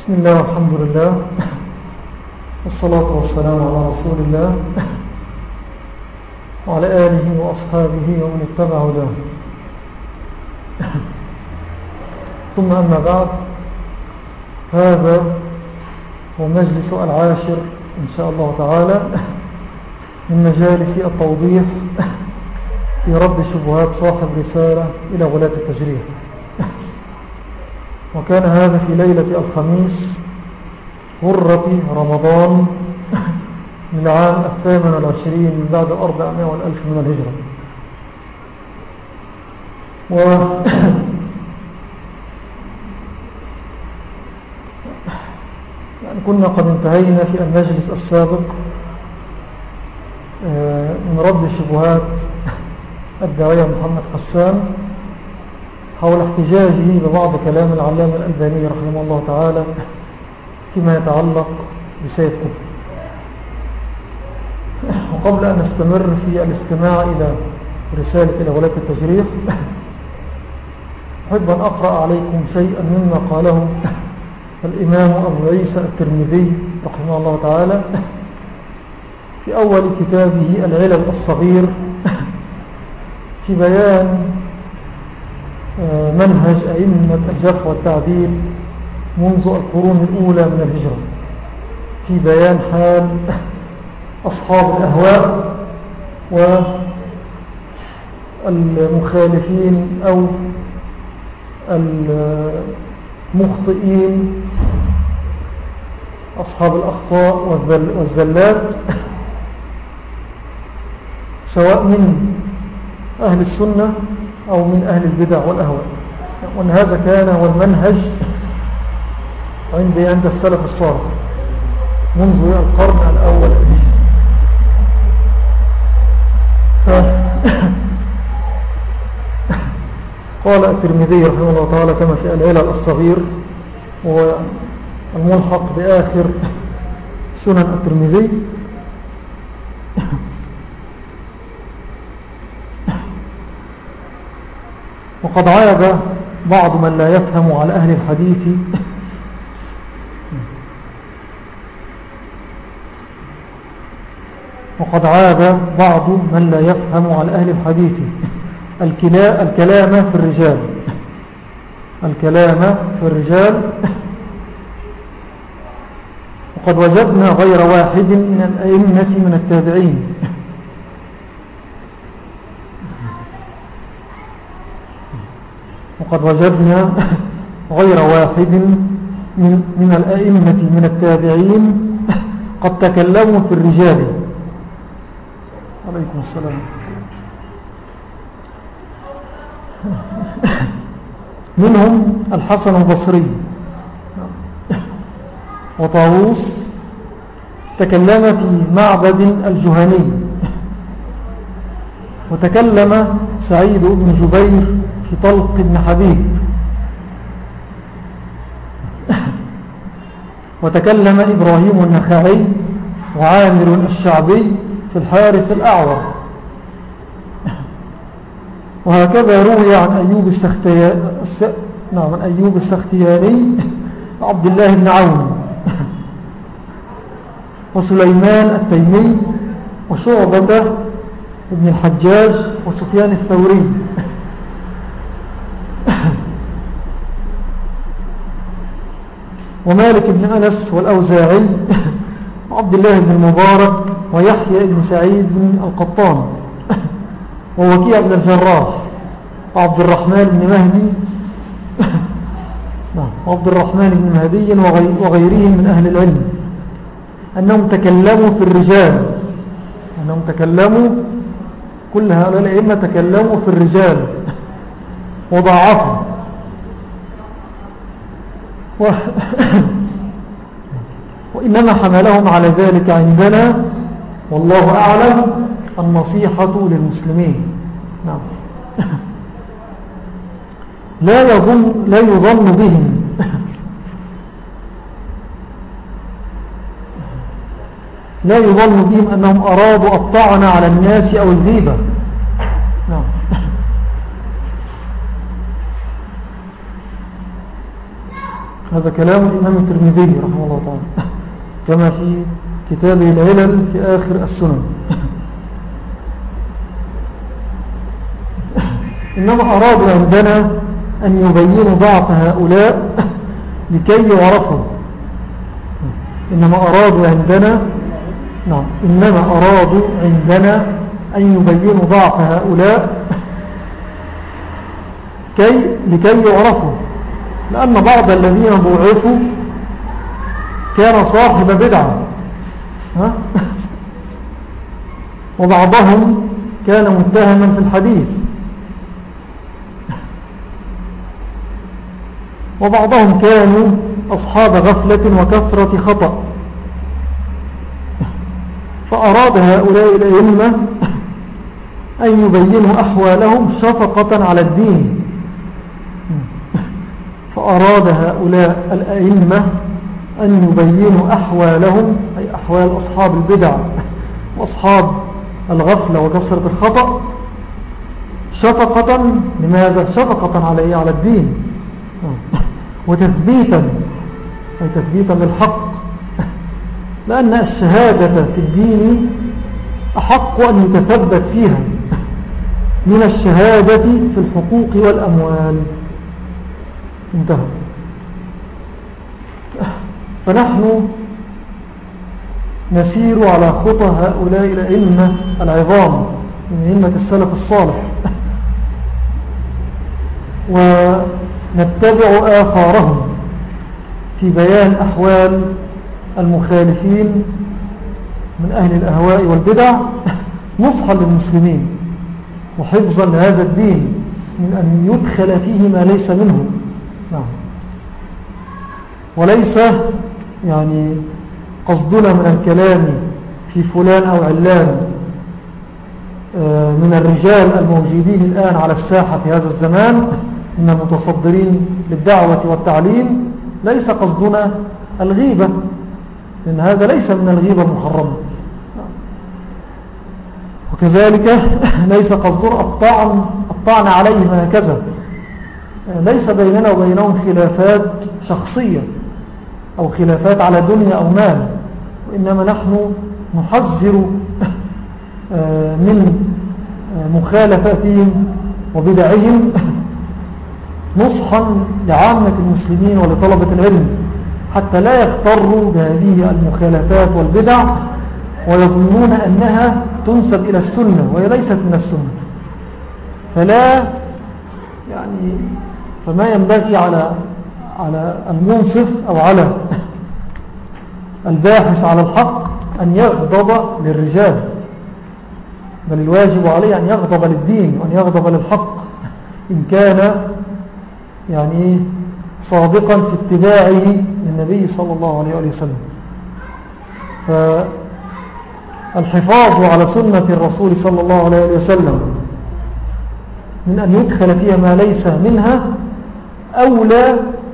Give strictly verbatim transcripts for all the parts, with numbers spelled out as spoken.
بسم الله والحمد لله والصلاة والسلام على رسول الله وعلى آله وأصحابه ومن اتبع هداه. ثم أما بعد، هذا هو مجلس العاشر إن شاء الله تعالى من مجالس التوضيح في رد شبهات صاحب رسالة إلى غلاة التجريح. وكان هذا في ليلة الخميس غرة رمضان من العام الثامن والعشرين من بعد الأربعمائة والألف من الهجرة. و يعني كنا قد انتهينا في المجلس السابق من رد شبهات الداعية محمد حسان حول احتجاجه ببعض كلام العلامة الألباني رحمه الله تعالى فيما يتعلق بسيد قطب. وقبل أن نستمر في الاستماع إلى رسالة إلى غلاة التجريح، أحب أن أقرأ عليكم شيئا مما قاله الإمام أبو عيسى الترمذي رحمه الله تعالى في أول كتابه العلل الصغير في بيان منهج أئمة الجرح والتعديل منذ القرون الأولى من الهجرة، في بيان حال أصحاب الأهواء والمخالفين أو المخطئين، أصحاب الأخطاء والزلات، سواء من أهل السنة أو من أهل البدع والأهواء. وأن هذا كان هو المنهج عند عند السلف الصالح منذ القرن الأول الهجري. قال الترمذي رحمه الله تعالى كما في العلل الصغير، وهو الملحق بآخر سنن الترمذي: وقد عاب بعض من لا يفهم على أهل الحديث وقد عاب بعض من لا يفهم على أهل الحديث الكلام في الرجال الكلام في الرجال وقد وجدنا غير واحد من الأئمة من التابعين وقد وجدنا غير واحد من, من الأئمة من التابعين قد تكلموا في الرجال. عليكم السلام. منهم الحسن البصري وطاووس تكلم في معبد الجهني، وتكلم سعيد بن جبير في طلق بن حبيب، وتكلم إبراهيم النخعي وعامر الشعبي في الحارث الأعور. وهكذا روي عن أيوب السختياني نعم عن أيوب السختياني عبد الله بن عون وسليمان التيمي وشعبة ابن الحجاج وسفيان الثوري ومالك بن أنس والأوزاعي وعبد الله بن المبارك ويحيى بن سعيد القطان ووكيع بن الجراح وعبد الرحمن بن مهدي وعبد الرحمن بن مهدي وغيرهم من أهل العلم أنهم تكلموا في الرجال أنهم تكلموا كل هؤلاء الأئمة تكلموا في الرجال وضعفوا و... وإنما حملهم على ذلك عندنا والله أعلم النصيحة للمسلمين. نعم. لا يظن لا يظن بهم لا يظن بهم أنهم أرادوا الطعن على الناس أو الغيبة. نعم. هذا كلام الإمام الترمذي رحمه الله تعالى كما في كتابه العلل في آخر السنن. إنما أرادوا عندنا أن يبينوا ضعف هؤلاء لكي يعرفوا. إنما أرادوا عندنا نعم إنما أرادوا عندنا أن يبينوا ضعف هؤلاء كي لكي يعرفوا، لأن بعض الذين ضعفوا كان صاحب بدعة ها؟ وبعضهم كان متهما في الحديث، وبعضهم كانوا أصحاب غفلة وكثرة خطأ. فأراد هؤلاء الأئمة أن يبينوا أحوالهم شفقة على الدين. فأراد هؤلاء الأئمة أن يبينوا أحوالهم، أي أحوال أصحاب البدع وأصحاب الغفلة وكثرة الخطأ شفقة. لماذا؟ شفقة على على الدين، وتثبيتا، أي تثبيتا للحق، لأن الشهادة في الدين أحق أن يتثبت فيها من الشهادة في الحقوق والأموال. انتهى. فنحن نسير على خطى هؤلاء الأئمة العظام من أئمة السلف الصالح، ونتبع آثارهم في بيان أحوال المخالفين من أهل الأهواء والبدع نصحا للمسلمين وحفظا لهذا الدين من أن يدخل فيه ما ليس منه. نعم. وليس يعني قصدنا من الكلام في فلان أو علان من الرجال الموجودين الآن على الساحة في هذا الزمان من المتصدرين للدعوة والتعليم، ليس قصدنا الغيبة، لأن هذا ليس من الغيبة المحرمة. وكذلك ليس قصدنا الطعن الطعن عليهم هكذا. ليس بيننا وبينهم خلافات شخصية أو خلافات على دنيا أو مال، وإنما نحن نحذر من مخالفاتهم وبدعهم نصحا لعامة المسلمين ولطلبة العلم، حتى لا يغتروا بهذه المخالفات والبدع ويظنون أنها تنسب إلى السنة وهي ليست من السنة. فلا يعني فما ينبغي على على المنصف أو على الباحث على الحق أن يغضب للرجال، بل الواجب عليه أن يغضب للدين وأن يغضب للحق إن كان يعني صادقا في اتباعه للنبي صلى الله عليه وسلم. فالحفاظ على سنة الرسول صلى الله عليه وسلم من أن يدخل فيها ما ليس منها أولى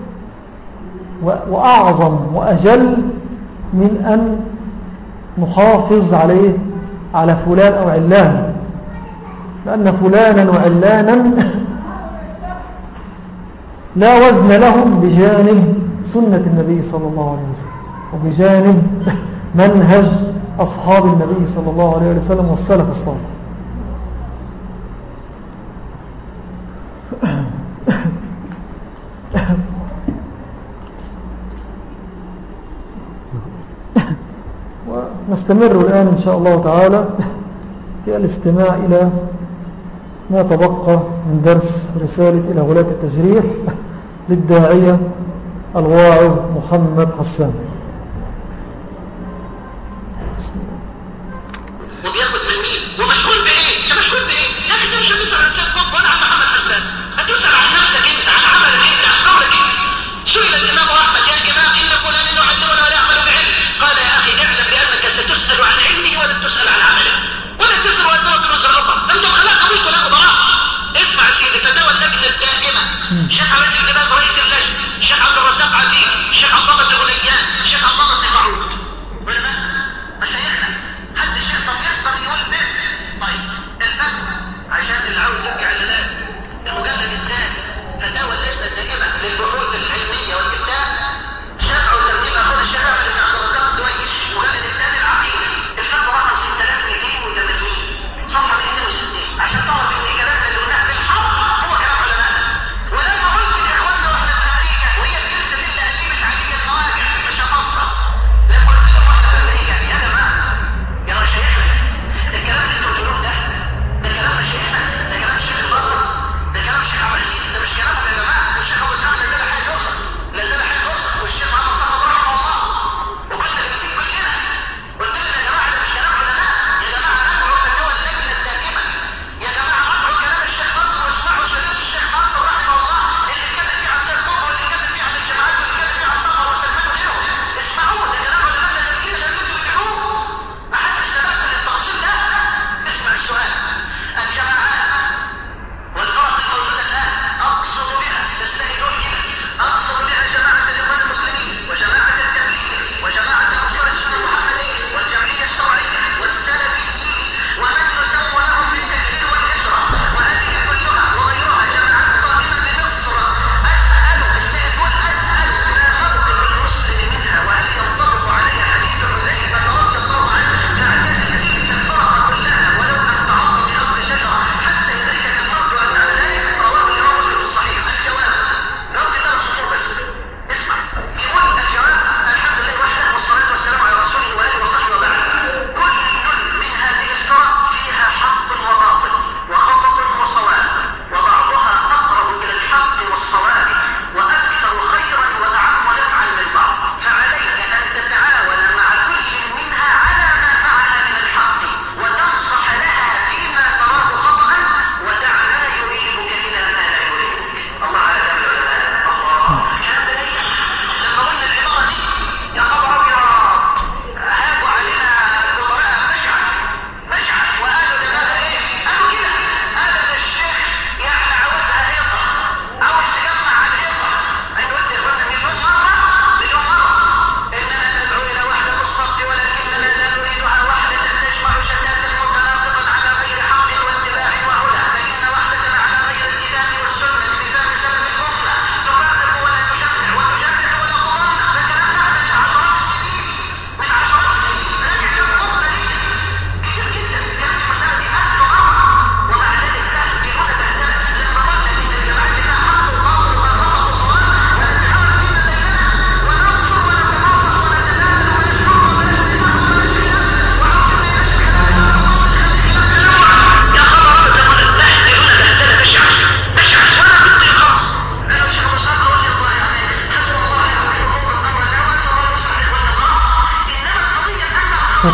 وأعظم وأجل من أن نحافظ عليه على فلان أو علان، لأن فلانا وعلانا لا وزن لهم بجانب سنة النبي صلى الله عليه وسلم وبجانب منهج أصحاب النبي صلى الله عليه وسلم والسلف الصالح. ونستمر الآن إن شاء الله تعالى في الاستماع إلى ما تبقى من درس رسالة إلى غلاة التجريح للداعية الواعظ محمد حسان. بسم الله. وبياخد من مين ومشغول بايه؟ انت مشغول بايه؟ يا اخي انت مش هتسال عن سيد قطب ولا عن محمد حسان، هتسال عن نفسك انت، عن عملك انت، عن قولك انت. سئل الامام احمد: يا امام ان فلان يعلم ولا يعمل بعلم، قال: يا اخي اعلم بانك ستسال عن علمه ولا تسال عن عمله، ولا تزر وزره وزر اخرى، انتم خلاق قضيت ولا براء. اسمع يا سيدي، فتاوى اللجنه الدائمه، شيخ عبد العزيز بن باز رئيس اللجنه، شيخ عبد الرزاق عزيز، شيخ عبد الله بن غليان، شيخ عبد الله بن معروف، علماء مشايخنا. حد شيء طب يقدر يقول ده؟ طيب الفتوى عشان اللي عاوز يرجع للاد المجلد الثاني فتاوى اللجنه الدائمه للبحوث العلميه والافتاء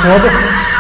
صوت واضح؟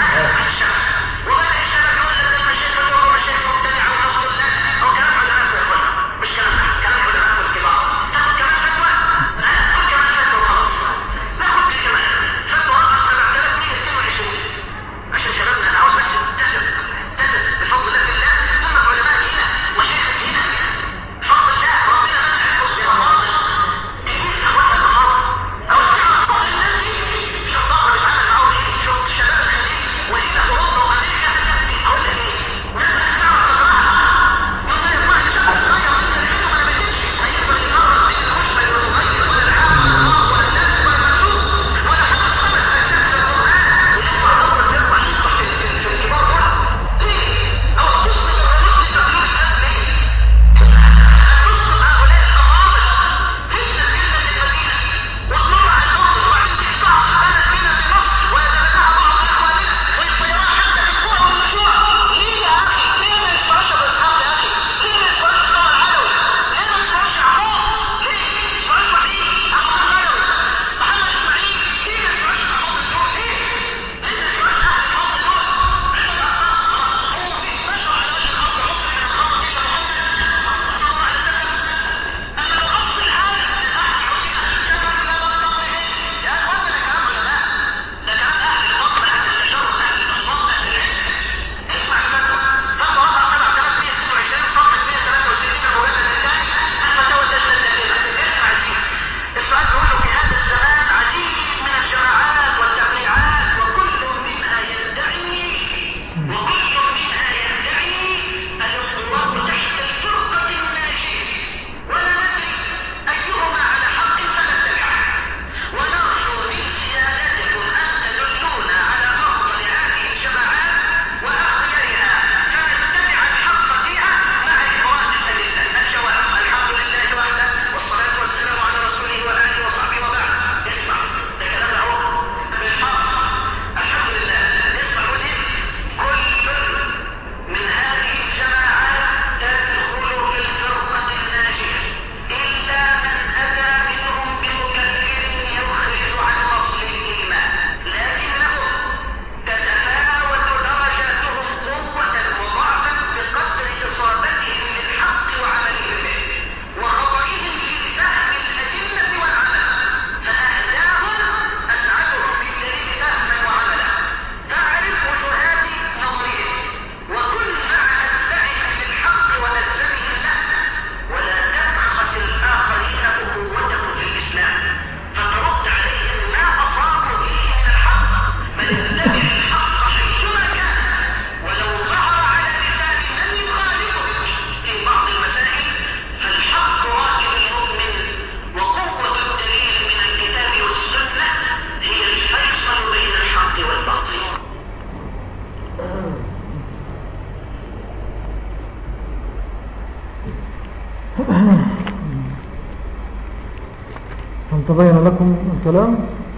هل تبين لكم الكلام؟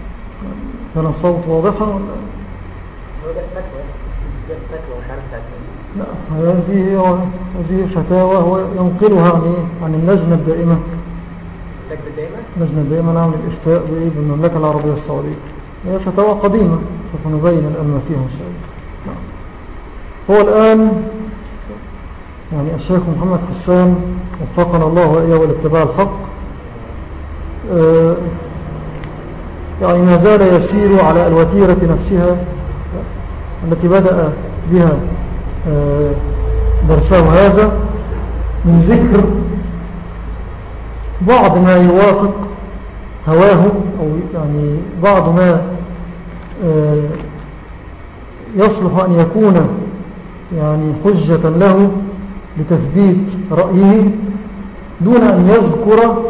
كان الصوت واضحا ولا؟ لا، هذه هذه فتاوى هو ينقلها عن عن اللجنة الدائمة. اللجنة الدائمة نعم للإفتاء بالمملكة العربية السعودية. هي فتاوى قديمة سوف نبين الآن ما فيها إن شاء الله. نعم. هو الآن يعني الشيخ محمد حسان وفقنا الله وإياه والاتباع الحق يعني ما زال يسير على الوتيرة نفسها التي بدأ بها درسه هذا من ذكر بعض ما يوافق هواه أو يعني بعض ما يصلح أن يكون يعني حجة له لتثبيت رأيه دون أن يذكر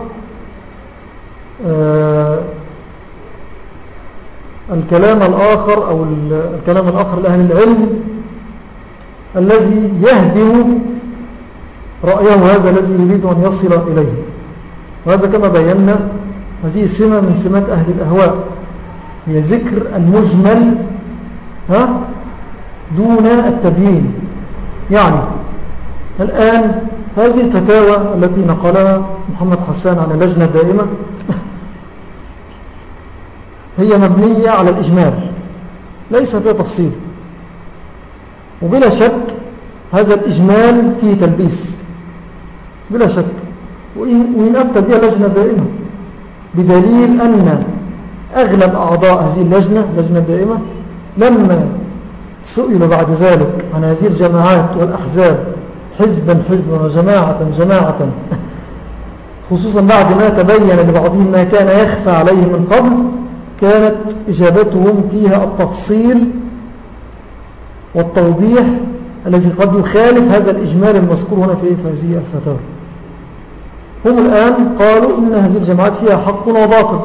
الكلام الآخر أو الكلام الآخر لأهل العلم الذي يهدم رأيه هذا الذي يريد أن يصل إليه. وهذا كما بينا هذه سمة من سمات أهل الأهواء، هي ذكر المجمل ها دون التبيين. يعني الآن هذه الفتاوى التي نقلها محمد حسان عن اللجنة الدائمة هي مبنية على الإجمال، ليس فيها تفصيل. وبلا شك هذا الإجمال فيه تلبيس بلا شك، وإن, وإن أفتت بها لجنة دائمة، بدليل أن أغلب أعضاء هذه اللجنة اللجنة الدائمة لما سئلوا بعد ذلك عن هذه الجماعات والأحزاب حزبا حزبا وجماعة جماعة، خصوصا بعد ما تبين لبعضهم ما كان يخفى عليه من قبل، كانت إجابتهم فيها التفصيل والتوضيح الذي قد يخالف هذا الإجمال المذكور هنا في هذه الفتاوى. هم الآن قالوا إن هذه الجماعات فيها حق وباطل،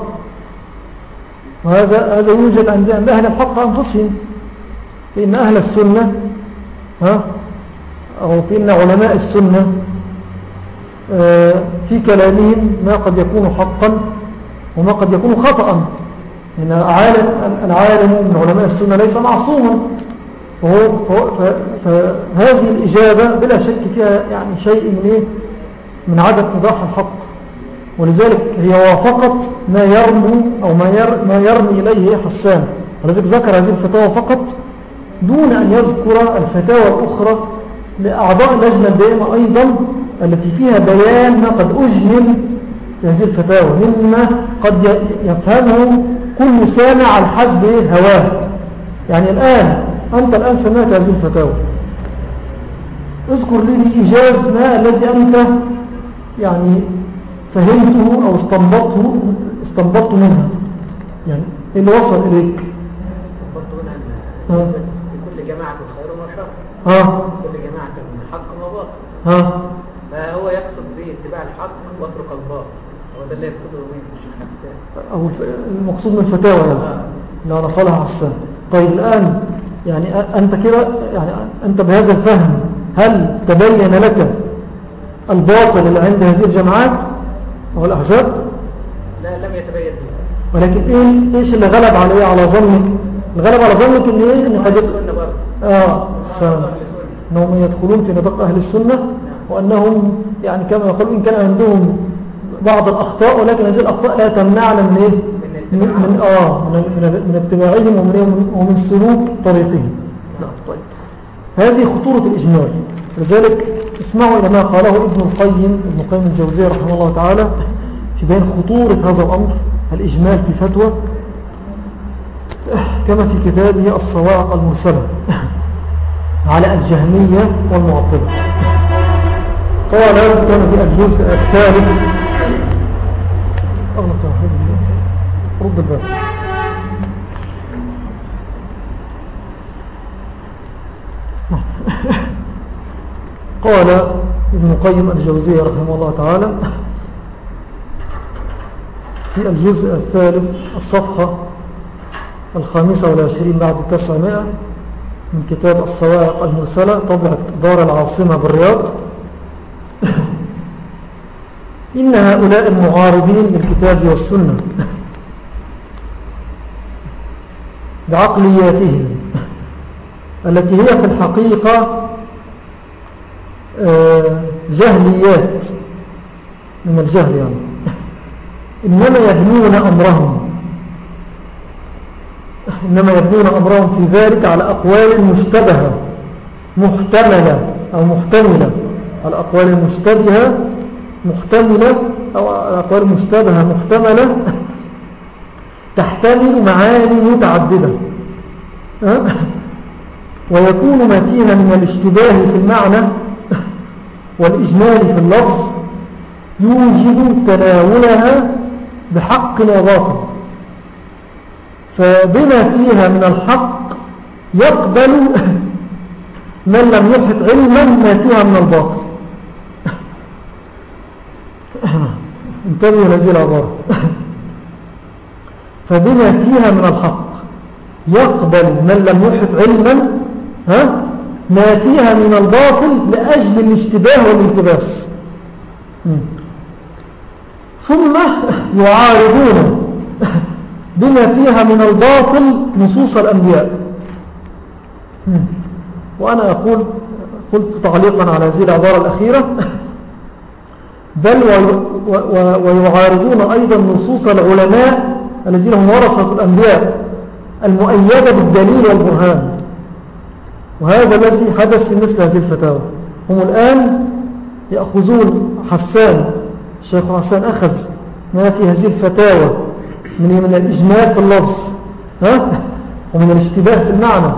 وهذا هذا يوجد عند أهل الحق أنفسهم، فإن أهل السنة ها أو فإن علماء السنة في كلامهم ما قد يكون حقا وما قد يكون خطأ، إن العالم, العالم من علماء السنة ليس معصوما، فهو فهذه الإجابة بلا شك فيها يعني شيء من إيه؟ من عدم إيضاح الحق، ولذلك هي وافقت ما يرمي أو ما, ير ما يرمي إليه حسان، ولذلك ذكر هذه الفتاوى فقط دون أن يذكر الفتاوى الأخرى لأعضاء اللجنة الدائمة أيضا التي فيها بيان ما قد أجمل في هذه الفتاوى مما قد يفهمه كل سامع على حسب هواه. يعني الآن أنت الآن سمعت هذه الفتاوى، اذكر لي بإيجاز ما الذي أنت يعني فهمته أو استنبطه استنبطته منها، يعني إيه اللي وصل إليك؟ استنبطته منها أن في كل جماعة خير وشر، ها كل جماعة حق وباطل، ها فهو يقصد باتباع الحق واترك الباطل، هو ده اللي يقصده من الشيخ حسان، أو المقصود من الفتاوى يعني لا نقلها حسان. طيب الآن يعني أنت كده يعني أنت بهذا الفهم هل تبين لك الباطل اللي عند هذه الجماعات أو الأحزاب؟ لا، لم يتبين لي. ولكن إيه إيش اللي غلب عليه على ظنك؟ الغلب على ظنك إن إيه؟ إن قد آه أحسنت أنهم يدخلون في نطاق أهل السنة، وأنهم يعني كما يقول إن كان عندهم بعض الأخطاء، ولكن هذه الأخطاء لا تمنعنا من إيه؟ من من آه من من, من اتباعهم ومن ومن سلوك طريقهم. لا طيب، هذه خطورة الإجمال. لذلك اسمعوا إلى ما قاله ابن القيم ابن القيم الجوزية رحمه الله تعالى في بيان خطورة هذا الأمر الإجمال في الفتوى، كما في كتابه الصواعق المرسلة على الجهمية والمعطلة. قال كان في الجزء الثالث أغلق توحيد الله رد الباب. قال ابن القيم الجوزية رحمه الله تعالى في الجزء الثالث الصفحة الخامسة والعشرين بعد تسعمائة من كتاب الصواعق المرسلة طبعة دار العاصمة بالرياض: إن هؤلاء المعارضين للكتاب والسنة بعقلياتهم التي هي في الحقيقة جهليات من الجهل يعني، إنما يبنون أمرهم إنما يبنون أمرهم في ذلك على أقوال مشتبهة محتملة أو محتملة، على أقوال مشتبهة محتملة أو على أقوال مشتبهة محتملة تحتمل معاني متعددة، ويكون ما فيها من الاشتباه في المعنى والإجمال في اللفظ يوجب تناولها بحق وباطل، فبما فيها من الحق يقبل من لم يحط علما ما فيها من الباطل. انتبهوا هذه العبارة. فبما فيها من الحق يقبل من لم يحط علما ها ما فيها من الباطل لأجل الاشتباه والالتباس، ثم يعارضون بما فيها من الباطل نصوص الأنبياء. وأنا أقول قلت تعليقا على هذه العبارة الأخيرة: بل ويعارضون أيضا نصوص العلماء الذين هم ورثة الأنبياء المؤيدة بالدليل والبرهان. وهذا الذي حدث في مثل هذه الفتاوى. هم الآن يأخذون حسان، الشيخ حسان أخذ ما في هذه الفتاوى من من الإجمال في اللفظ، ها؟ ومن الاشتباه في المعنى،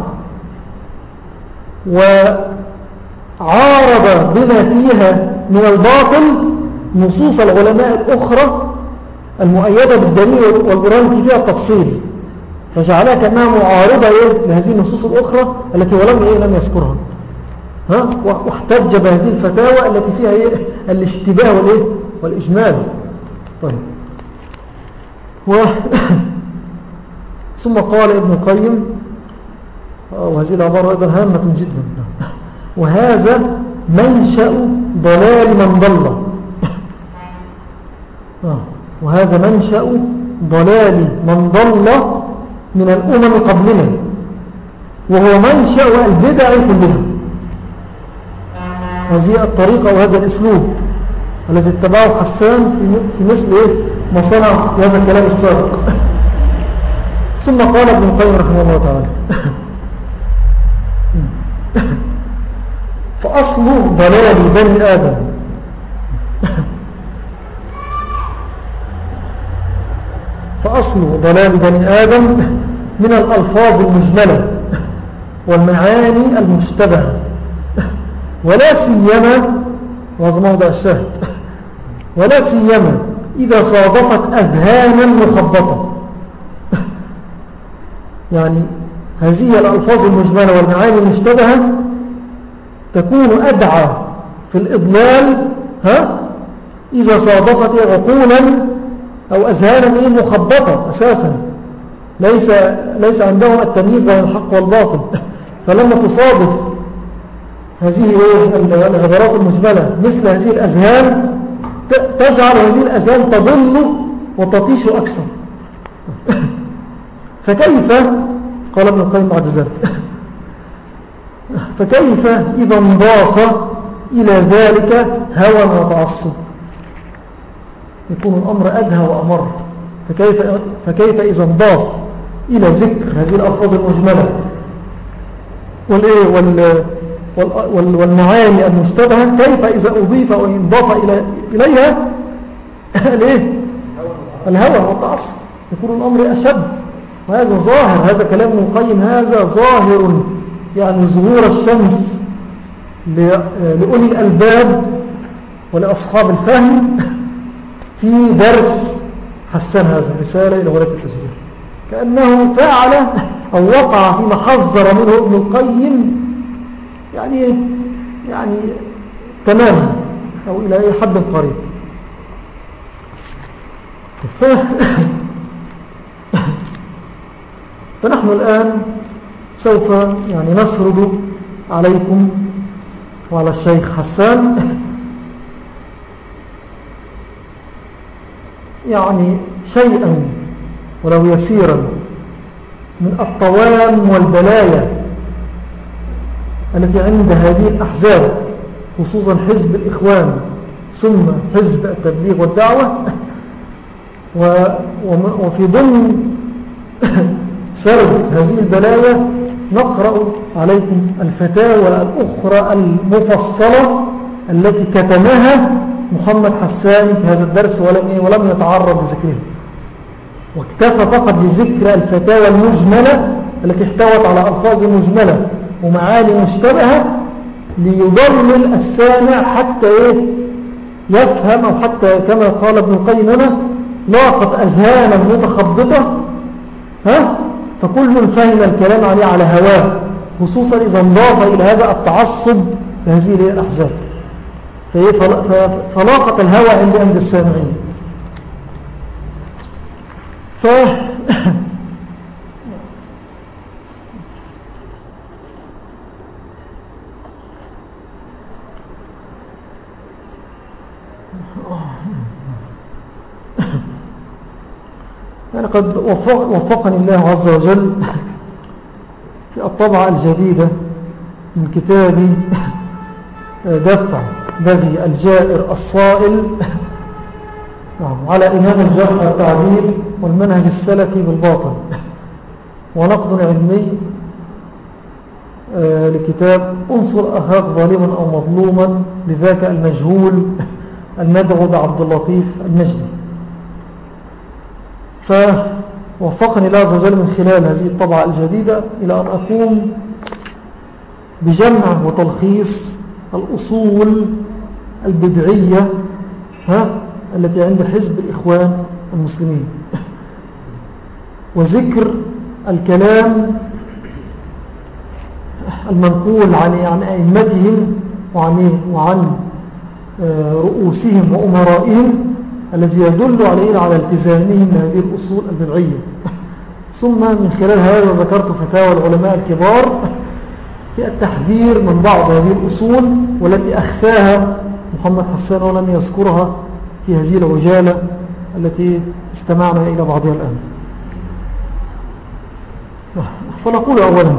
وعارض بما فيها من الباطل نصوص العلماء الأخرى المؤيدة بالدليل والبرهان التي فيها التفصيل، فجعلها كأنها معارضة إيه لهذه النصوص الأخرى التي ولم إيه لم يذكرها، ها؟ واحتج بهذه الفتاوى التي فيها إيه الاشتباه والإيه والإجمال. طيب و ثم قال ابن القيم، وهذه العبارة أيضا هامة جدا، وهذا منشأ ضلال من ضل، وهذا منشأ ضلال من ضل من الأمم قبلنا، وهو منشأ البدع كلها. هذه الطريقة وهذا الأسلوب الذي اتبعه حسان في مثل إيه ما صنع في هذا الكلام السابق. ثم قال ابن القيم رحمه الله تعالى فأصل ضلال بني آدم فأصل ضلال بني آدم من الألفاظ المجملة والمعاني المشتبهة، ولا سيما، وهذا موضع الشاهد، ولا سيما إذا صادفت أذهانا مخبطة. يعني هذه الألفاظ المجملة والمعاني المشتبهة تكون أدعى في الإضلال، ها؟ إذا صادفت عقولا أو أذهانا مخبطة أساسا، ليس, ليس عندهم التمييز بين الحق والباطل. فلما تصادف هذه العبارات المجملة مثل هذه الأذهان تجعل هذه الأذهان تضل وتطيش أكثر. فكيف، قال ابن القيم بعد ذلك، فكيف إذا انضاف إلى ذلك هوى وتعصب، يكون الأمر أدهى وأمر. فكيف, فكيف إذا انضاف إلى ذكر هذه الألفاظ المجملة والمعاني المشتبهة، كيف إذا أضيف أو انضاف إلى إليها الهوى والتعصب، يكون الأمر أشد. وهذا ظاهر، هذا كلام ابن القيم، هذا ظاهر يعني ظهور الشمس لأولي الألباب ولأصحاب الفهم في درس حسان هذا رسالة إلى ولاة التشريع، كأنه فعل أو وقع فيما حذر منه ابن القيم يعني يعني تماما أو إلى حد قريب. فنحن الآن سوف يعني نسرد عليكم وعلى الشيخ حسان يعني شيئا ولو يسيرا من الطوام والبلايا التي عند هذه الأحزاب، خصوصا حزب الإخوان ثم حزب التبليغ والدعوة. وفي ضمن سرد هذه البلايا نقرأ عليكم الفتاوى الأخرى المفصلة التي كتمها محمد حسان في هذا الدرس ولم ولم يتعرض لذكرها، واكتفى فقط بذكر الفتاوى المجملة التي احتوت على ألفاظ مجملة ومعاني مشتبهة ليضلل السامع حتى إيه يفهم، أو حتى كما قال ابن القيم هنا لاقت أذهانا متخبطة، ها؟ فكل فهم الكلام عليه على هواه، خصوصا إذا انضاف إلى هذا التعصب لهذه الأحزاب، فلاقت الهوى عند عند السامعين. ف يعني قد وفق وفقني الله عز وجل في الطبعة الجديدة من كتابي دفع بغي الجائر الصائل على إمام الجرح والتعديل والمنهج السلفي بالباطل، ونقد علمي آه لكتاب انصر أخاك ظالما أو مظلوما لذاك المجهول المدعو بعبد اللطيف النجدي. فوفقني الله عز وجل من خلال هذه الطبعة الجديدة إلى أن أقوم بجمع وتلخيص الأصول البدعية ها التي عند حزب الإخوان المسلمين، وذكر الكلام المنقول عن عن أئمتهم وعن وعن رؤوسهم وأمرائهم الذي يدل عليه على التزامهم بهذه الأصول البدعية. ثم من خلال هذا ذكرت فتاوى العلماء الكبار في التحذير من بعض هذه الأصول والتي أخفاها محمد حسان ولم يذكرها في هذه العجالة التي استمعنا إلى بعضها الآن. فنقول أولا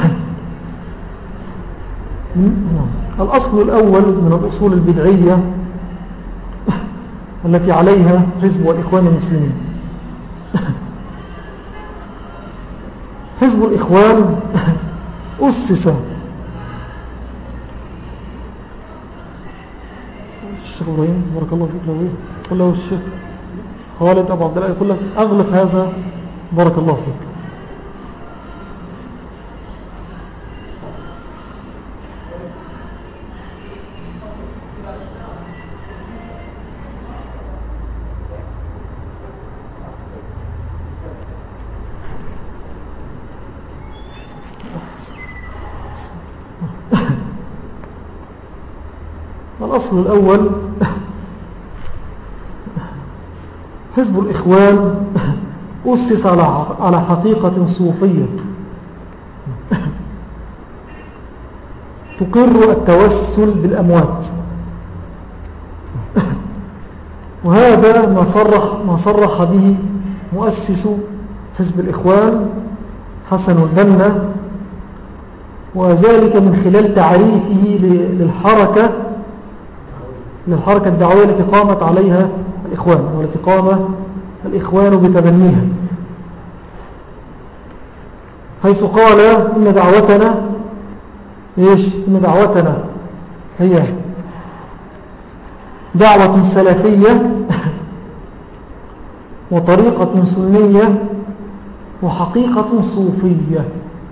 الأصل الأول من الأصول البدعية التي عليها حزب والإخوان المسلمين. حزب الإخوان أسس الشيخ إبراهيم بارك الله فيك، لو إيه قل له الشيخ خالد أبو عبد الله يقول لك أغلق هذا بارك الله فيك. الأصل الأول حزب الإخوان أسس على حقيقة صوفية تقر التوسل بالأموات، وهذا ما صرح, ما صرح به مؤسس حزب الإخوان حسن البنا، وذلك من خلال تعريفه للحركة للحركة الدعوية التي قامت عليها الإخوان والتي قام الإخوان بتبنيها، حيث قال إن دعوتنا إيش إن دعوتنا هي دعوة سلفية وطريقة سنية وحقيقة صوفية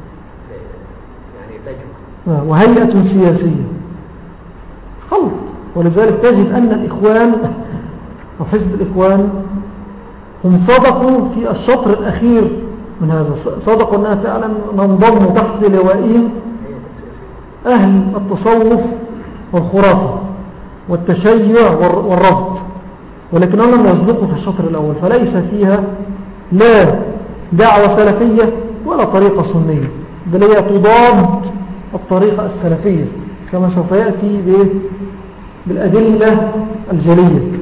وهيئة سياسية خلط. ولذلك تجد أن الإخوان أو حزب الإخوان هم صدقوا في الشطر الأخير من هذا، صدقوا أنها فعلا ننضم تحت لوائهم أهل التصوف والخرافة والتشيع والرفض، ولكنهم لم يصدقوا في الشطر الأول، فليس فيها لا دعوة سلفية ولا طريقة سنية، بل هي تضاد الطريقة السلفية كما سوف يأتي بالأدلة الجلية.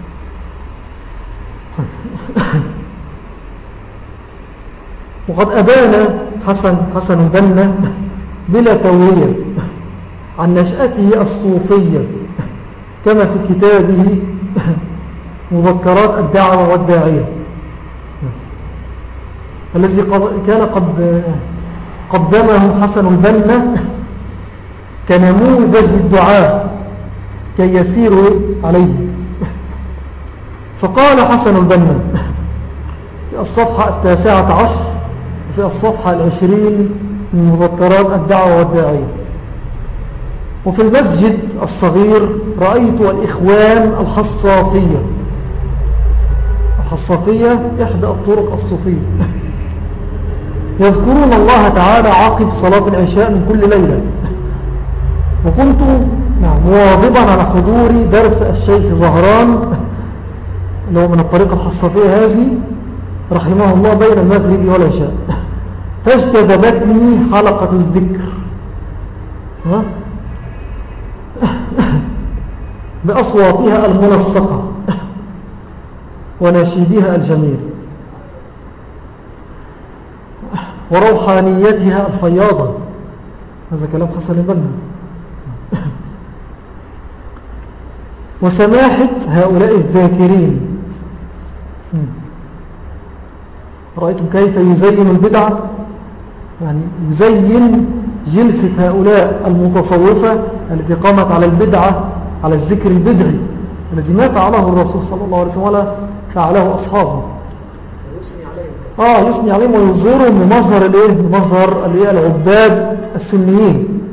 وقد أبان حسن حسن البنا بلا تورية عن نشأته الصوفية كما في كتابه مذكرات الدعوة والداعية، الذي كان قد قدمه حسن البنا كنموذج للدعاء كي يسيروا عليه. فقال حسن البنا في الصفحة التاسعة عشر وفي الصفحة العشرين من مذكرات الدعوة والداعية: وفي المسجد الصغير رأيت الإخوان الحصافية. الحصافية إحدى الطرق الصوفية يذكرون الله تعالى عقب صلاة العشاء من كل ليلة، وكنت مواظبا على حضور درس الشيخ زهران اللي هو من الطريقة الحصافية هذه رحمه الله بين المغرب والعشاء، فاجتذبتني حلقة الذكر ها بأصواتها المنسقة ونشيدها الجميل وروحانيتها الفياضة. هذا كلام حسن البنا. وسماحة هؤلاء الذاكرين. رأيتم كيف يزين البدعة يعني يزين جلسة هؤلاء المتصوفة التي قامت على البدعة، على الذكر البدعي الذي ما فعله الرسول صلى الله عليه وسلم ولا فعله أصحابه. آه يثني عليهم ويظهرهم بمظهر الايه بمظهر الايه العباد السنيين،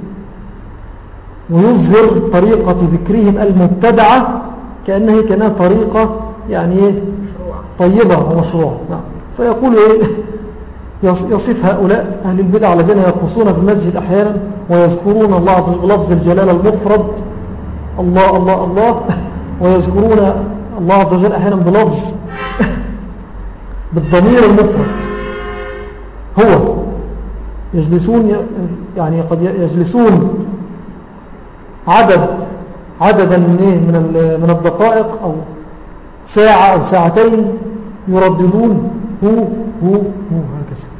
ويظهر طريقة ذكرهم المبتدعة كأنها كانها طريقة يعني طيبة ومشروعة. نعم. فيقول ايه يصف هؤلاء أهل البدع الذين يرقصون في المسجد أحيانا ويذكرون الله عز وجل بلفظ الجلالة المفرد الله الله الله، ويذكرون الله عز وجل أحيانا بلفظ بالضمير المفرد. هو يجلسون يعني قد يجلسون عدد عددا من من الدقائق أو ساعة أو ساعتين يرددون هو هو هو هكذا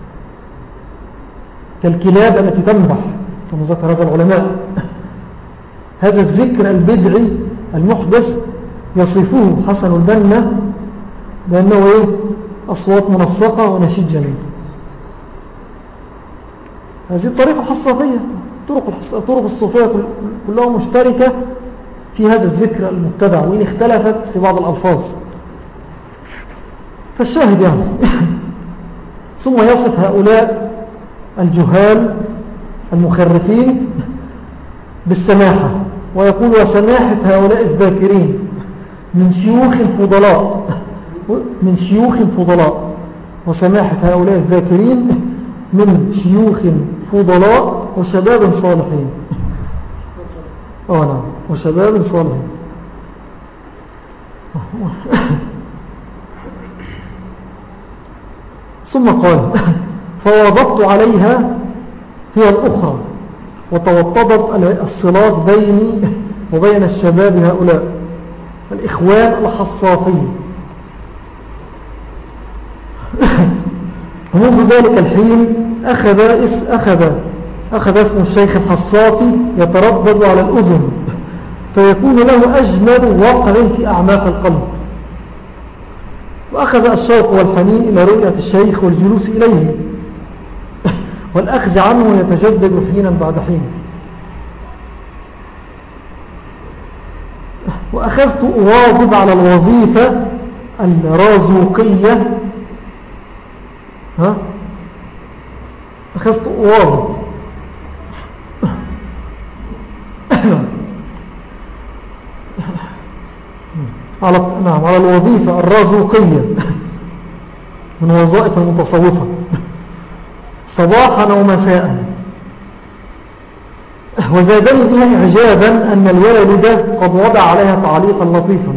كالكلاب التي تنبح كما ذكر هذا العلماء. هذا الذكر البدعي المحدث يصفه حسن البنا بأنه إيه؟ أصوات منسقة ونشيد جميل. هذه الطريقة الحصافية، طرق, طرق الصوفية كلها مشتركة في هذا الذكر المبتدع وإن اختلفت في بعض الألفاظ. فالشاهد يعني ثم يصف هؤلاء الجهال المخرفين بالسماحة ويقول وسماحة هؤلاء الذاكرين من شيوخ فضلاء من شيوخ فضلاء وسماحة هؤلاء الذاكرين من شيوخ فضلاء وشباب صالحين. آه نعم وشباب صالحين. ثم قال فوضبت عليها هي الأخرى وتوطدت الصلات بيني وبين الشباب هؤلاء الإخوان الحصافين. ومنذ ذلك الحين أخذ, اس أخذ, أخذ اسم الشيخ الحصافي يتردد على الأذن فيكون له أجمل وقع في أعماق القلب. وأخذ الشوق والحنين إلى رؤية الشيخ والجلوس إليه والأخذ عنه يتجدد حينا بعد حين. وأخذت أواظب على الوظيفة الرازوقية ها أخذت أواظب على نعم على الوظيفة الرازوقية من وظائف المتصوفة صباحا ومساء. وزادني بها إعجابا أن الوالد قد وضع عليها تعليقا لطيفا.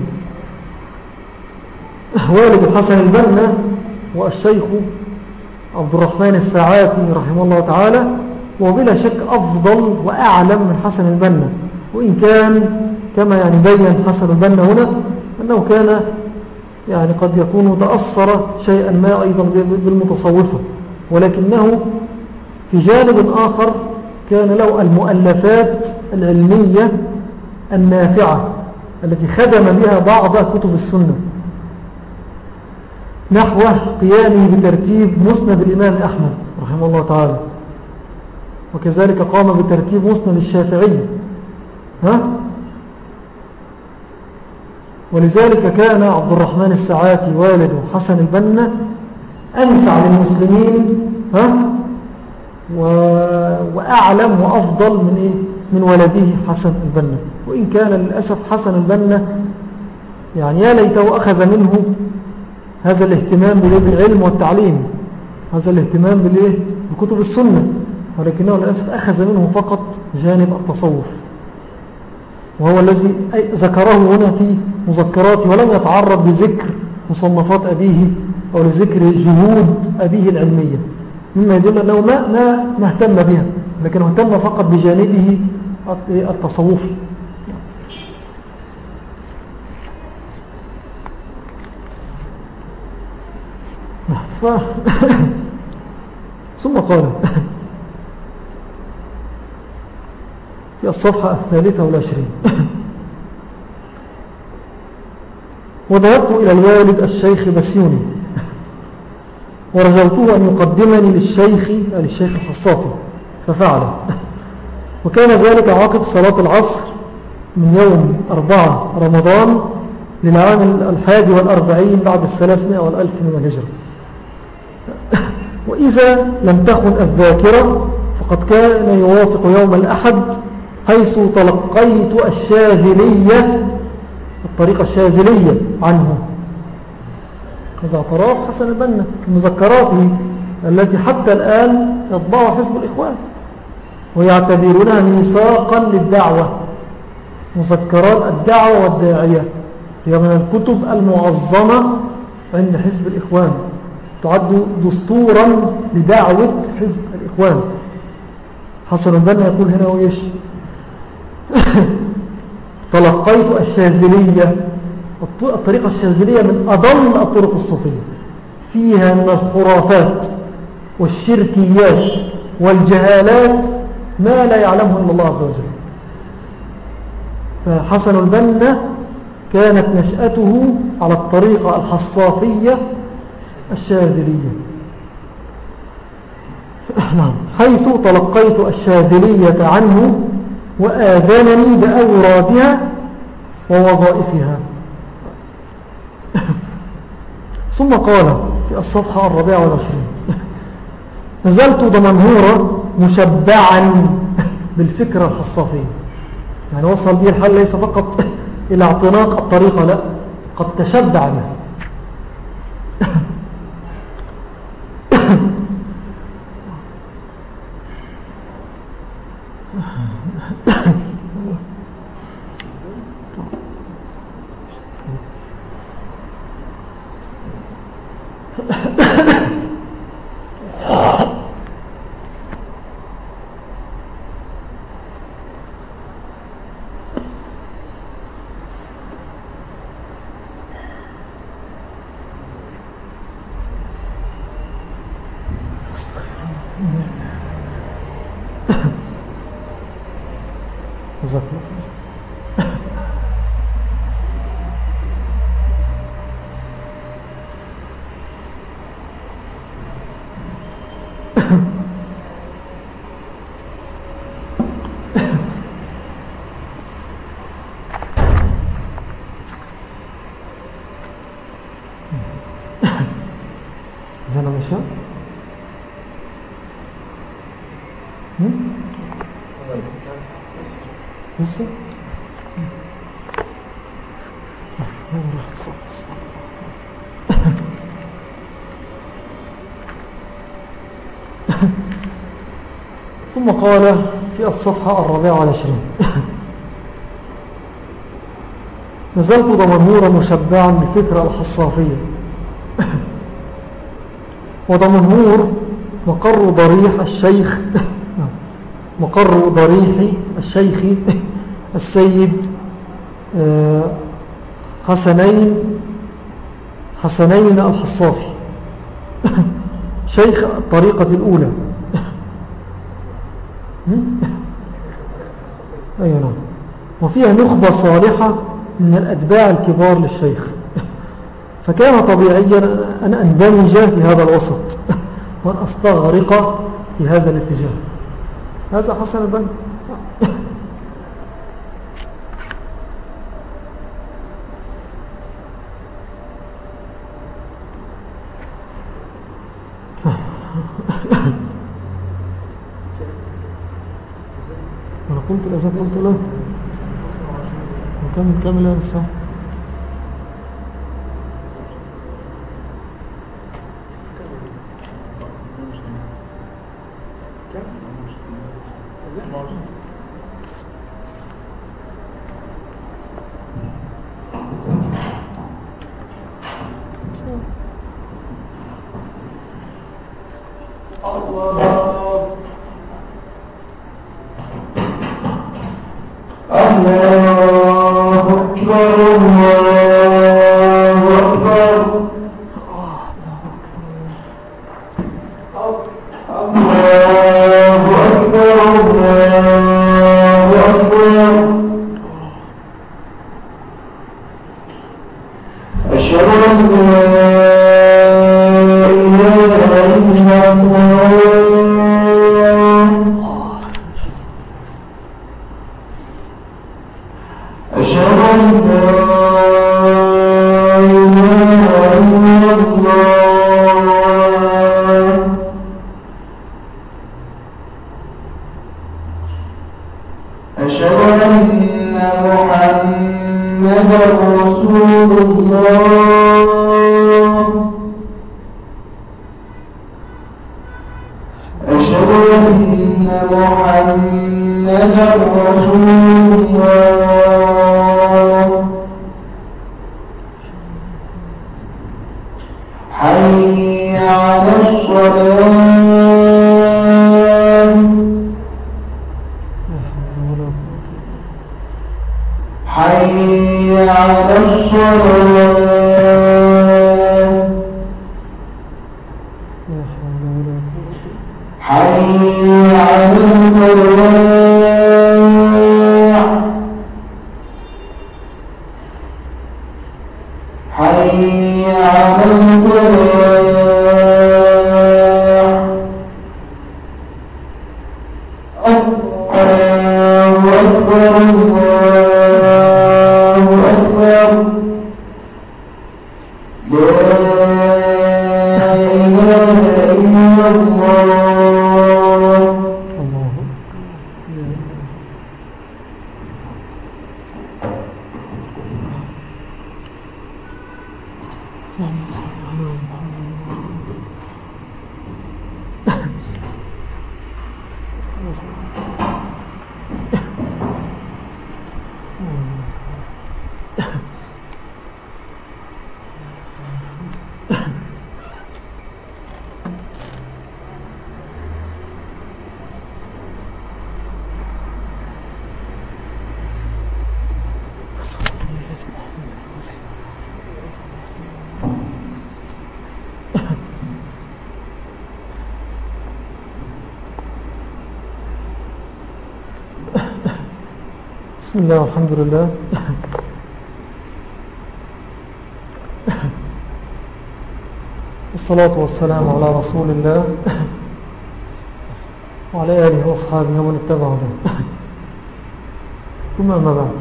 والد حسن البنا والشيخ عبد الرحمن الساعاتي رحمه الله تعالى وبلا شك أفضل وأعلم من حسن البنا، وإن كان كما يعني بيّن حسن البنا هنا أنه كان يعني قد يكون تأثر شيئا ما أيضا بالمتصوفة، ولكنه في جانب آخر كان له المؤلفات العلمية النافعة التي خدم بها بعض كتب السنة نحو قيامه بترتيب مسند الإمام أحمد رحمه الله تعالى، وكذلك قام بترتيب مسند الشافعي ها؟ ولذلك كان عبد الرحمن الساعاتي والد حسن البنا أنفع للمسلمين ها؟ و... وأعلم وأفضل من, إيه؟ من ولده حسن البنا، وإن كان للأسف حسن البنا يعني يا ليته أخذ منه هذا الاهتمام بالعلم والتعليم، هذا الاهتمام بالإيه؟ بكتب السنة، ولكنه للأسف أخذ منه فقط جانب التصوف، وهو الذي ذكره هنا في مذكراته ولم يتعرض لذكر مصنفات أبيه أو لذكر جهود أبيه العلمية، مما يدل أنه ما, ما, ما اهتم بها، لكنه اهتم فقط بجانبه التصوفي. ف... ثم قال في الصفحة الثالثة والعشرين وذهبت إلى الوالد الشيخ بسيوني ورجوته أن يقدمني للشيخ للشيخ الحصافي ففعل. وكان ذلك عقب صلاة العصر من يوم أربعة رمضان للعام الحادي والأربعين بعد الثلاثمائة والألف من الهجرة. وإذا لم تخن الذاكرة فقد كان يوافق يوم الأحد حيث تلقيت الشاذلية الطريقة الشاذلية عنه. هذا اعتراف حسن البنا في مذكراته التي حتى الآن يطبعها حزب الإخوان ويعتبرونها ميثاقا للدعوة. مذكرات الدعوة والداعية هي من الكتب المعظمة عند حزب الإخوان، تعد دستورا لدعوة حزب الإخوان. حسن البنا يقول هنا ويش تلقيت الشاذلية. الطريقة الشاذلية من أضل الطرق الصوفية، فيها من الخرافات والشركيات والجهالات ما لا يعلمه إلا الله عز وجل. فحسن البنا كانت نشأته على الطريقة الحصافية الشاذلية. نعم، حيث تلقيت الشاذلية عنه وآذنني بأورادها ووظائفها. ثم قال في الصفحة الرابعة والعشرين: نزلت دمنهورة مشبعا بالفكرة الحصافية. يعني وصل به الحال ليس فقط إلى اعتناق الطريقة، لا، قد تشبع بها. زنا مشى لسه ثم قال في الصفحة الرابعة والعشرين: نزلت دمنهورا مشبعا بالفكرة الحصافية. ودمنهور مقر ضريح الشيخ مقر ضريح الشيخ السيد حسنين حسنين الحصافي شيخ الطريقة الأولى. أيوة نعم. وفيها نخبة صالحة من الأتباع الكبار للشيخ، فكان طبيعيا أن أندمج في هذا الوسط وأن أستغرق في هذا الاتجاه. هذا حسن البنا. أنا قلت الأذان قلت له وكم كامل هذا الساعة. أشهد أن لا إله أشهد أن لا إله إلا الله أشهد أن محمدا رسول الله أشهد أن محمدا رسول الله حي على الصلاة حي على الصلاة حي على الفلاح حي على الفلاح الله أكبر الله أكبر لا إله إلا الله بسم الله والحمد لله. الصلاة والسلام على رسول الله وعلى آله وأصحابه ومن اتبعه له، ثم أما بعد.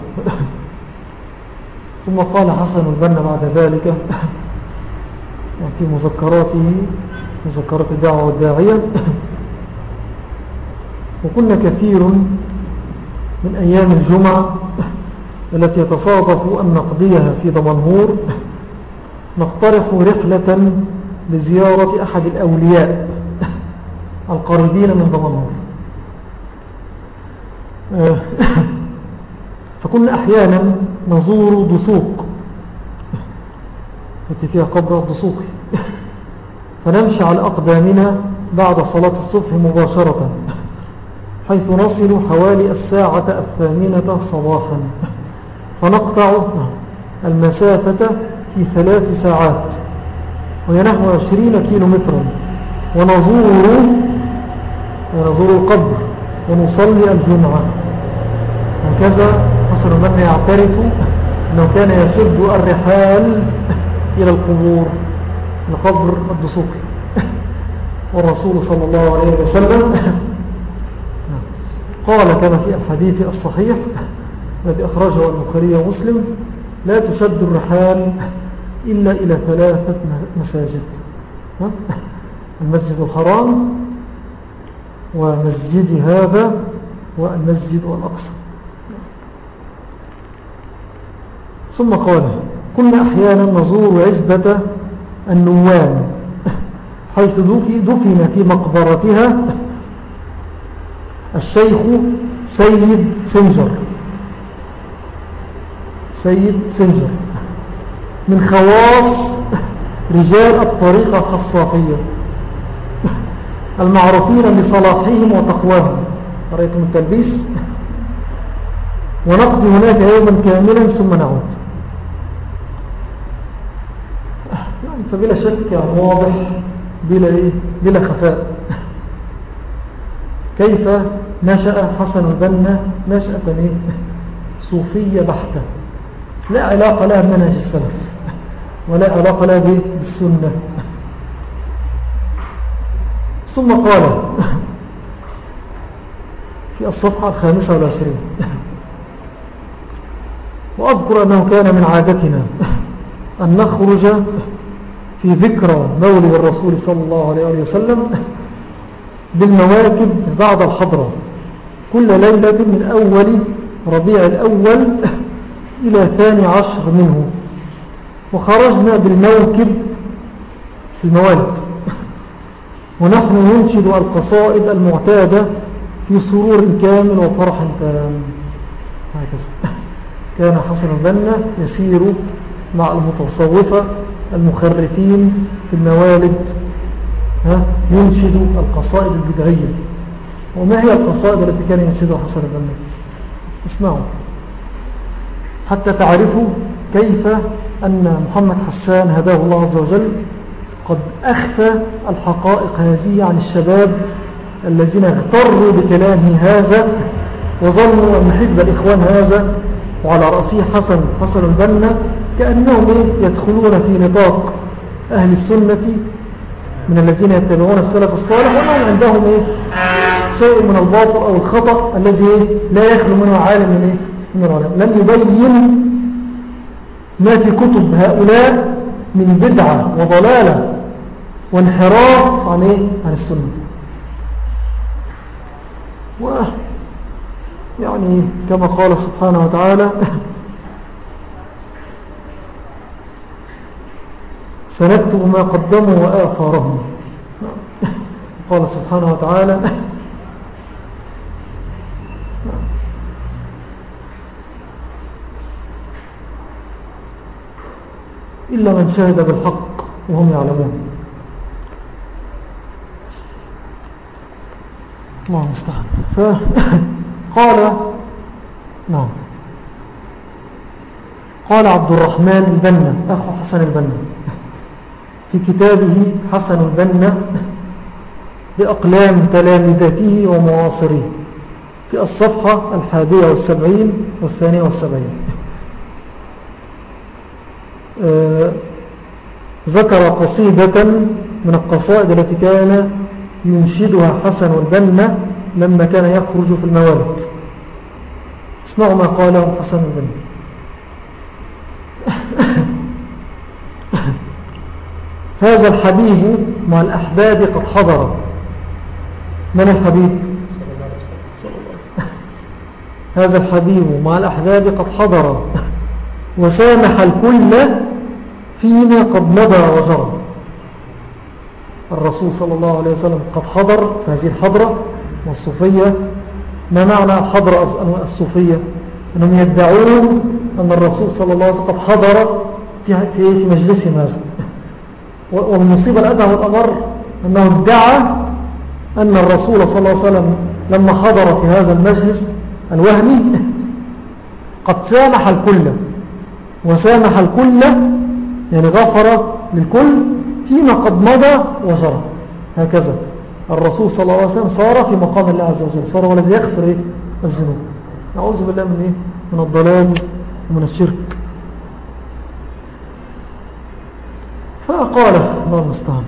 ثم قال حسن البنا بعد ذلك في مذكراته، مذكرات الدعوة والداعية: وكنا كثير من أيام الجمعة التي يتصادف أن نقضيها في دمنهور نقترح رحلة لزيارة أحد الأولياء القريبين من دمنهور. فكنا أحيانا نزور دسوق التي فيها قبر الدسوقي، فنمشي على أقدامنا بعد صلاة الصبح مباشرة، حيث نصل حوالي الساعة الثامنة صباحا، فنقطع المسافة في ثلاث ساعات وهي نحو عشرين كيلو مترا، ونزور ونزور القبر ونصلي الجمعة. هكذا حسن من يعترف أنه كان يشد الرحال إلى القبور، لقبر الدسوقي. والرسول صلى الله عليه وسلم قال كما في الحديث الصحيح الذي أخرجه البخاري ومسلم: لا تشد الرحال إلا إلى ثلاثة مساجد: المسجد الحرام ومسجد هذا والمسجد الأقصى. ثم قال: كنا أحيانا نزور عزبة النوان، حيث دفن في مقبرتها الشيخ سيد سنجر سيد سنجر من خواص رجال الطريقة الخصافية المعروفين بصلاحهم وتقواهم. رأيتم التلبيس؟ ونقضي هناك يوما كاملا ثم نعود. يعني فبلا شك يعني واضح، بلا, إيه؟ بلا خفاء، كيف نشأ حسن البنا نشأة إيه؟ صوفية بحتة، لا علاقة لها بمنهج السلف ولا علاقة لها بالسنة. ثم قال في الصفحة الخامسة والعشرين: وأذكر أنه كان من عادتنا أن نخرج في ذكرى مولد الرسول صلى الله عليه وسلم بالمواكب بعد الحضرة كل ليلة من أول ربيع الأول إلى ثاني عشر منه، وخرجنا بالموكب في الموالد ونحن ننشد القصائد المعتادة في سرور كامل وفرح تام. هكذا كان حسن البنا يسير مع المتصوفة المخرفين في الموالد ينشد القصائد البدعية. وما هي القصائد التي كان ينشدها حسن البنا؟ اسمعوا حتى تعرفوا كيف أن محمد حسان هداه الله عز وجل قد أخفى الحقائق هذه عن الشباب الذين اغتروا بكلامه هذا وظنوا أن حزب الإخوان هذا وعلى رأسه حسن حسن البنا كأنهم يدخلون في نطاق أهل السنة من الذين يتبعون السلف الصالح، وأنهم عندهم إيه؟ شيء من الباطل أو الخطأ الذي إيه؟ لا يخلو منه عالم من, إيه؟ من العلماء. لم يبين ما في كتب هؤلاء من بدعة وضلالة وانحراف عن, إيه؟ عن السنة. ويعني كما قال سبحانه وتعالى سنكتب ما قدموا وآثارهم. قال سبحانه وتعالى إلا من شهد بالحق وهم يعلمون. الله المستعان. فقال نعم قال عبد الرحمن البنا أخو حسن البنا في كتابه حسن البنا بأقلام تلامذته ومعاصريه في الصفحة الحادية والسبعين والثانية والسبعين آه ذكر قصيدة من القصائد التي كان ينشدها حسن البنا لما كان يخرج في الموالد. اسمعوا ما قاله حسن البنا. هذا الحبيب مع الأحباب قد حضر. من الحبيب؟ صلى الله عليه وسلم. هذا الحبيب مع الأحباب قد حضر وسامح الكل فيما قد مضى وجرى. الرسول صلى الله عليه وسلم قد حضر في هذه الحضرة والصوفية. ما معنى الحضرة الصوفية؟ أنهم يدعون أن الرسول صلى الله عليه وسلم قد حضر في, في, في مجلسهم هذا. والمصيبة الأدعى والأمر أنه ادعى أن الرسول صلى الله عليه وسلم لما حضر في هذا المجلس الوهمي قد سامح الكل. وسامح الكل يعني غفر للكل فيما قد مضى وجرى. هكذا الرسول صلى الله عليه وسلم صار في مقام الله عز وجل، صار هو الذي يغفر إيه؟ الذنوب. نعوذ بالله من إيه؟ من الضلال ومن الشرك. فقال الله المستعان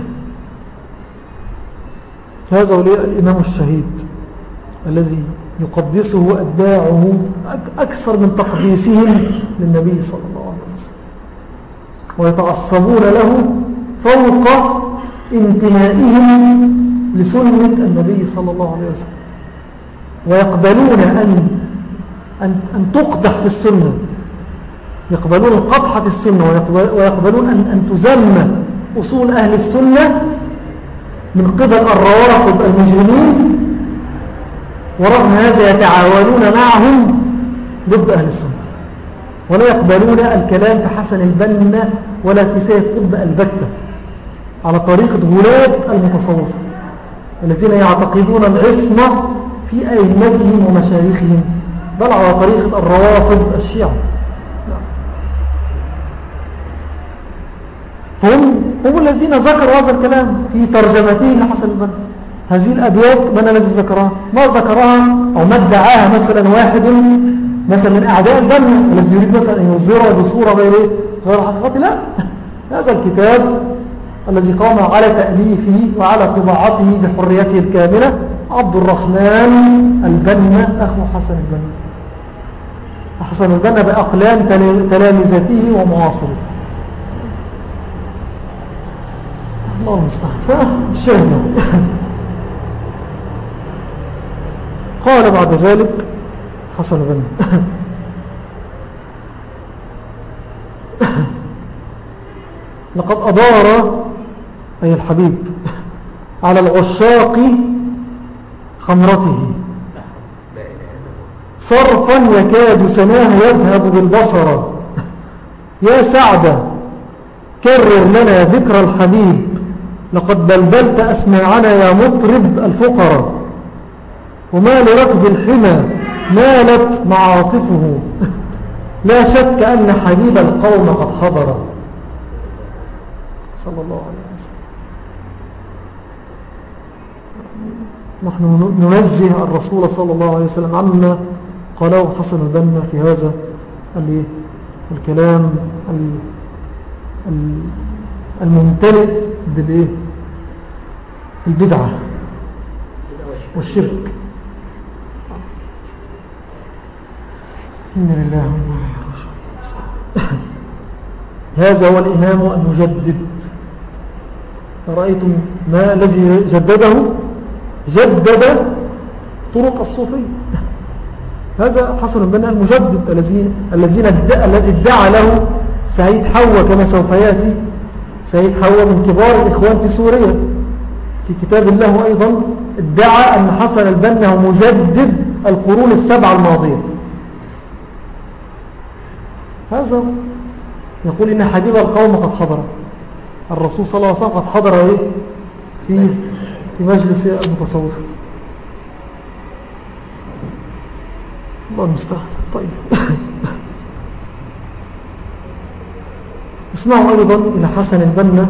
هذا ولي الإمام الشهيد الذي يقدسه أتباعه أكثر من تقديسهم للنبي صلى الله عليه وسلم، ويتعصبون له فوق انتمائهم لسنة النبي صلى الله عليه وسلم، ويقبلون أن, أن, أن تقدح في السنة، يقبلون القدح في السنة، ويقبلون أن, أن تزم أصول أهل السنة من قبل الروافض المجرمين، ورغم هذا يتعاونون معهم ضد أهل السنة، ولا يقبلون الكلام في حسن البنا ولا في سيد قطب البتة، على طريقة غلاة المتصوفة الذين يعتقدون العصمة في أئمتهم ومشايخهم، بل على طريقة الروافض الشيعة. هم هم الذين ذكروا هذا الكلام في ترجمتهم لحسن البنا. هذه الأبيات من الذي ذكرها؟ ما ذكرها أو ما ادعاها مثلا واحد مثلا من أعداء البنا الذي يريد مثلا أن يظهرها بصورة غير غير حقيقة. لا، هذا الكتاب الذي قام على تأليفه وعلى طباعته بحريته الكاملة عبد الرحمن البنا أخو حسن البنا. حسن البنا بأقلام تلامذته ومعاصره. الله المستعان. فالشاهد قال بعد ذلك حسن البنا لقد أدار أي الحبيب على العشاق خمرته صرفا يكاد سناه يذهب بالبصر. يا سعد كرر لنا ذكر الحبيب لقد بلبلت أسماعنا يا مطرب الفقراء. وما لركب الحمى مالت معاطفه لا شك أن حبيب القوم قد حضر صلى الله عليه وسلم. نحن ننزه الرسول صلى الله عليه وسلم عما قاله حسن البنا في هذا الكلام الممتلئ بالبدعة والشرك. إن لله وإنا إليه راجعون. هذا هو الإمام المجدد. رأيتم ما الذي جدده؟ جدد طرق الصوفية. هذا حسن البنا المجدد الذين الذين الذي ادعى له سعيد حوا كما سوف يأتي. سعيد حوا من كبار الإخوان في سوريا في كتاب الله أيضا ادعى أن حسن البنا هو مجدد القرون السبعة الماضية. هذا يقول إن حبيب القوم قد حضر. الرسول صلى الله عليه وسلم قد حضر إيه؟ في في مجلس المتصوف. الله المستعان. طيب اسمعوا أيضا إلى حسن البنا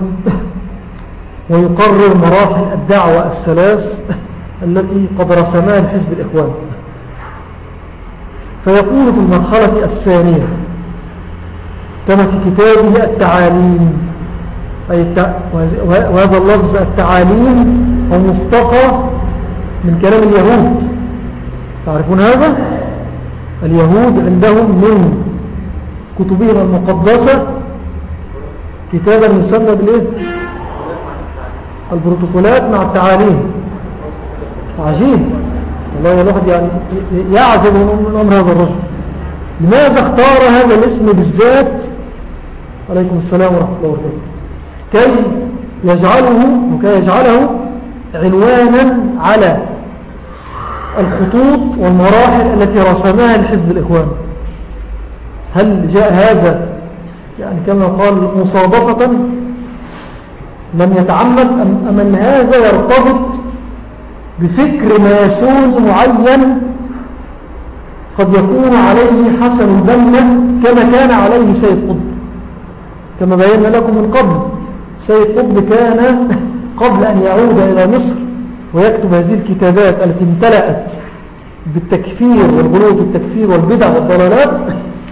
ويقرر مراحل الدعوة الثلاث التي قد رسمها الحزب الإخوان. فيقول في المرحلة الثانية كما في كتابه التعاليم، أي التع... وهذا اللفظ التعاليم هو مستقى من كلام اليهود. تعرفون هذا؟ اليهود عندهم من كتبهم المقدسة كتابا يسمى بالايه؟ البروتوكولات مع التعاليم. عجيب والله، الواحد يعني يعجب من أمر هذا الرجل. لماذا اختار هذا الاسم بالذات؟ عليكم السلام ورحمة الله وبركاته. كي يجعله وكي يجعله عنوانا على الخطوط والمراحل التي رسمها الحزب الإخوان. هل جاء هذا يعني كما قال مصادفة لم يتعمد أم أن هذا يرتبط بفكر ماسوني معين قد يكون عليه حسن البنا كما كان عليه سيد قطب؟ كما بينا لكم من قبل، سيد قطب كان قبل أن يعود إلى مصر ويكتب هذه الكتابات التي امتلأت بالتكفير والغلو في التكفير والبدع والضلالات،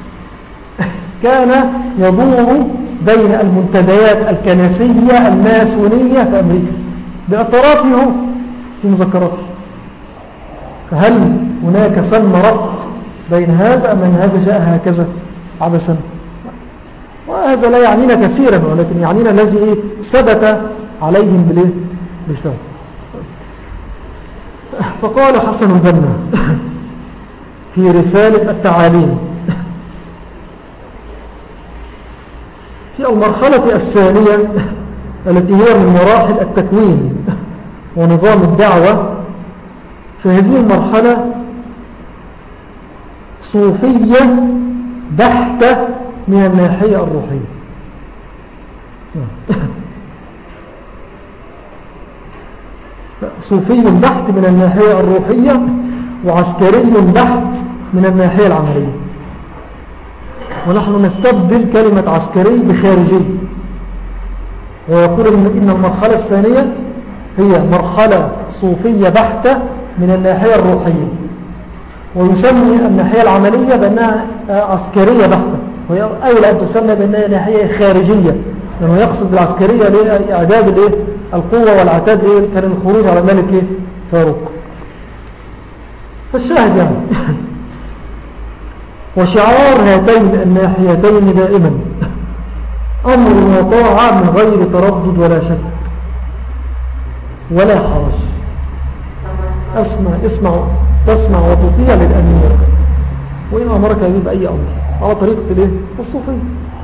كان يدور بين المنتديات الكنسية الماسونية في أمريكا باعترافه في مذكراته. فهل هناك سن ربط بين هذا أم أن هذا جاء هكذا عبثا؟ وهذا لا يعنينا كثيرا، ولكن يعنينا الذي ثبت عليهم بالفعل. فقال حسن البنا في رسالة التعاليم في المرحلة الثانية التي هي من مراحل التكوين ونظام الدعوة، في هذه المرحلة صوفية بحتة من الناحية الروحية. صوفي بحت من الناحية الروحية وعسكري بحت من الناحية العملية. ونحن نستبدل كلمة عسكري بخارجي، ويقول إن المرحلة الثانية هي مرحلة صوفية بحتة من الناحية الروحية، ويسمي الناحية العملية بأنها عسكرية بحتة، وهي أولى أن تسمى بأنها ناحية خارجية، لأنه يقصد بالعسكرية لإعداد القوة والعتاد كان الخروج على الملك فاروق. فالشاهد يعني وشعار هاتين الناحيتين دائما أمر وطاعة من غير تردد ولا شك ولا حرج. أسمع اسمع تسمع وتطيع للأمير وإن أمرك بأي أمر، على طريقة الايه الصوفية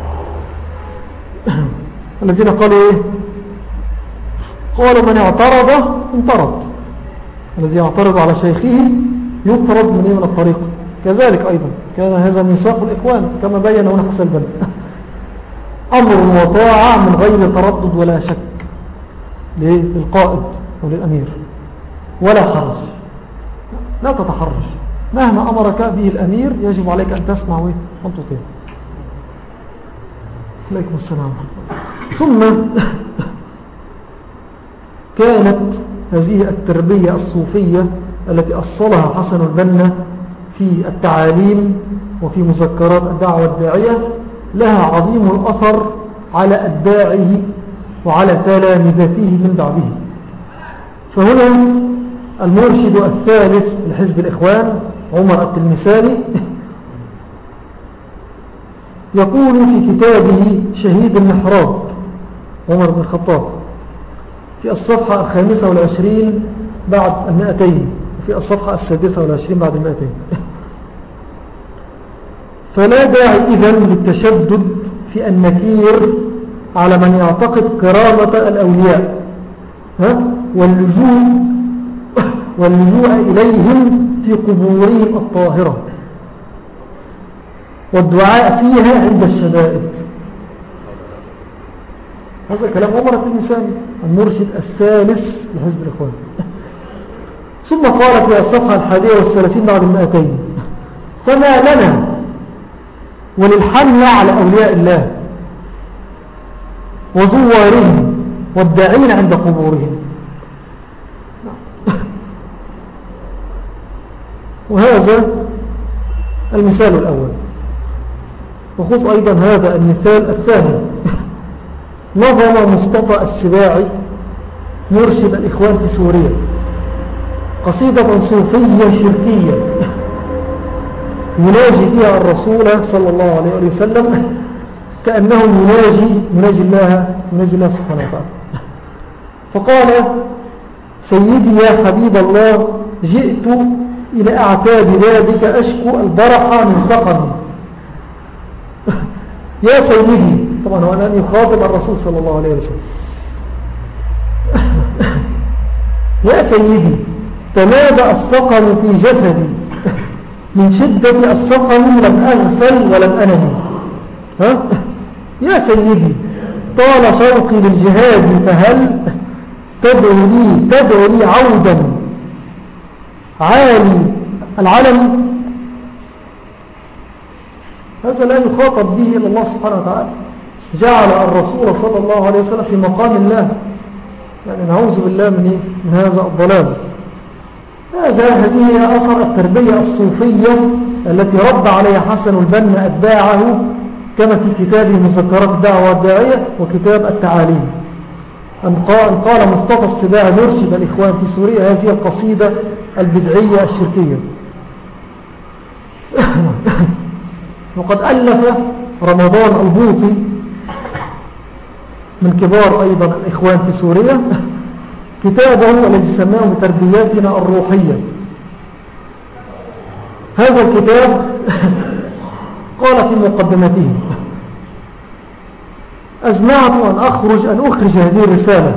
الذين قالوا إيه؟ قالوا من اعترض انطرد، الذي يعترض على شيخه يطرد من إيه؟ من الطريق. كذلك أيضا كان هذا ميثاق الإخوان كما بين هنا حسن البنا أمر وطاعة من غير تردد ولا شك للقائد أو للأمير ولا حرج. لا تتحرج، مهما أمرك به الأمير يجب عليك أن تسمع وأن تطيع. عليكم السلام. ثم كانت هذه التربية الصوفية التي أصلها حسن البنا في التعاليم وفي مذكرات الدعوة الداعية لها عظيم الأثر على أتباعه وعلى تلامذته من بعده. فهنا المرشد الثالث لحزب الإخوان عمر التلمساني يقول في كتابه شهيد المحراب عمر بن الخطاب في الصفحة الخامسة والعشرين بعد المائتين وفي الصفحة السادسة والعشرين بعد المائتين: فلا داعي إذن للتشدد في النكير على من يعتقد كرامة الأولياء واللجوء, واللجوء إليهم في قبورهم الطاهرة والدعاء فيها عند الشدائد. هذا كلام عمر التلمساني المرشد الثالث لحزب الإخوان. ثم قال في الصفحة الحادية والثلاثين بعد المائتين: فما لنا وللحملة على أولياء الله وزوارهم والداعين عند قبورهم. وهذا المثال الأول. وخص أيضا هذا المثال الثاني. نظم مصطفى السباعي مرشد الإخوان في سوريا قصيدة صوفية شركية يناجي فيها الرسول صلى الله عليه وسلم كأنه يناجي يناجي الله يناجي الله سبحانه وتعالى. فقال: سيدي يا حبيب الله، جئت إلى أعتاب بابك أشكو البرح من سقمي. يا سيدي، طبعا هو أن يخاطب الرسول صلى الله عليه وسلم. يا سيدي، تمادى السقم في جسدي، من شدة السقم لم أغفل ولم أنمي. ها؟ يا سيدي، طال شوقي للجهاد، فهل تدعو لي تدعو لي عودا عالي العلم؟ هذا لا يخاطب به إلا الله سبحانه وتعالى. جعل الرسول صلى الله عليه وسلم في مقام الله، يعني نعوذ بالله من, إيه؟ من هذا الضلال. هذا هذه هي أثر التربية الصوفية التي ربى عليها حسن البنا أتباعه، كما في كتابه مذكرات الدعوة الداعية وكتاب التعاليم. أن قال مصطفى السباعي مرشد الإخوان في سوريا هذه القصيدة البدعية الشركية. وقد ألف رمضان البوطي من كبار أيضا الإخوان في سوريا كتابه الذي سماه بتربياتنا الروحية. هذا الكتاب قال في مقدمته: أزمعت أن أخرج أن أخرج هذه الرسالة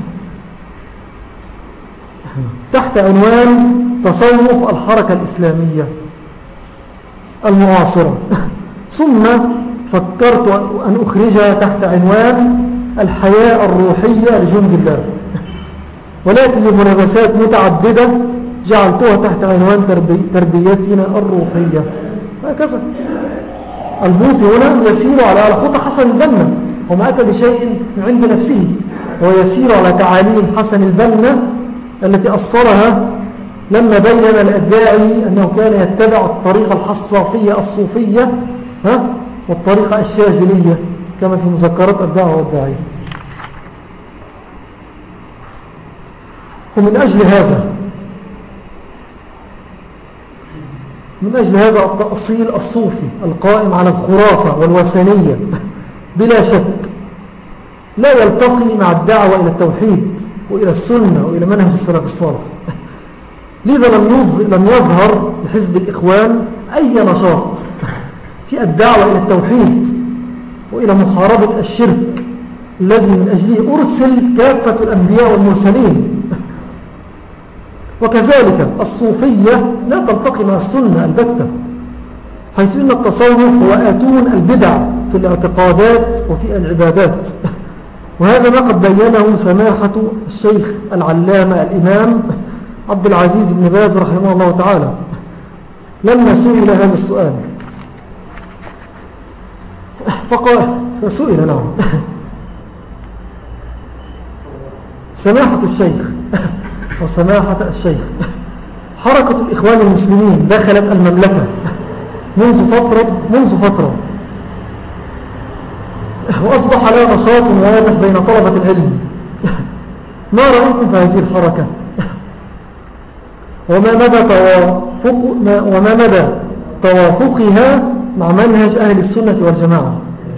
تحت عنوان تصوف الحركة الإسلامية المعاصرة، ثم فكرت أن أخرجها تحت عنوان الحياة الروحية لجند الله، ولكن لملابسات متعددة جعلتها تحت عنوان تربي تربيتنا الروحية. هكذا البوطي هنا يسير على خطى حسن البنا، وما أتى بشيء من عند نفسه، ويسير على تعاليم حسن البنا التي أصلها لما بين لأتباعه أنه كان يتبع الطريقة الحصافية الصوفية ها والطريقة الشاذلية كما في مذكرات الدعوة والداعية. ومن أجل هذا من أجل هذا التأصيل الصوفي القائم على الخرافة والوثنية بلا شك لا يلتقي مع الدعوة إلى التوحيد وإلى السنة وإلى منهج السلف الصالح. لذا لم يظهر لحزب الإخوان أي نشاط في الدعوة إلى التوحيد وإلى محاربة الشرك الذي من أجله أرسل كافة الأنبياء والمرسلين. وكذلك الصوفية لا تلتقي مع السنة البتة، حيث إن التصوف هو آتون البدع في الاعتقادات وفي العبادات. وهذا ما قد بينه سماحة الشيخ العلامة الإمام عبد العزيز بن باز رحمه الله تعالى لما سئل هذا السؤال، فقال فسئل نعم سماحة الشيخ وسماحة الشيخ حركة الإخوان المسلمين دخلت المملكة منذ فترة منذ فترة وأصبح لها نشاط واضح بين طلبة العلم. ما رأيكم في هذه الحركة؟ وما مدى توافق وما مدى توافقها مع منهج أهل السنة والجماعة؟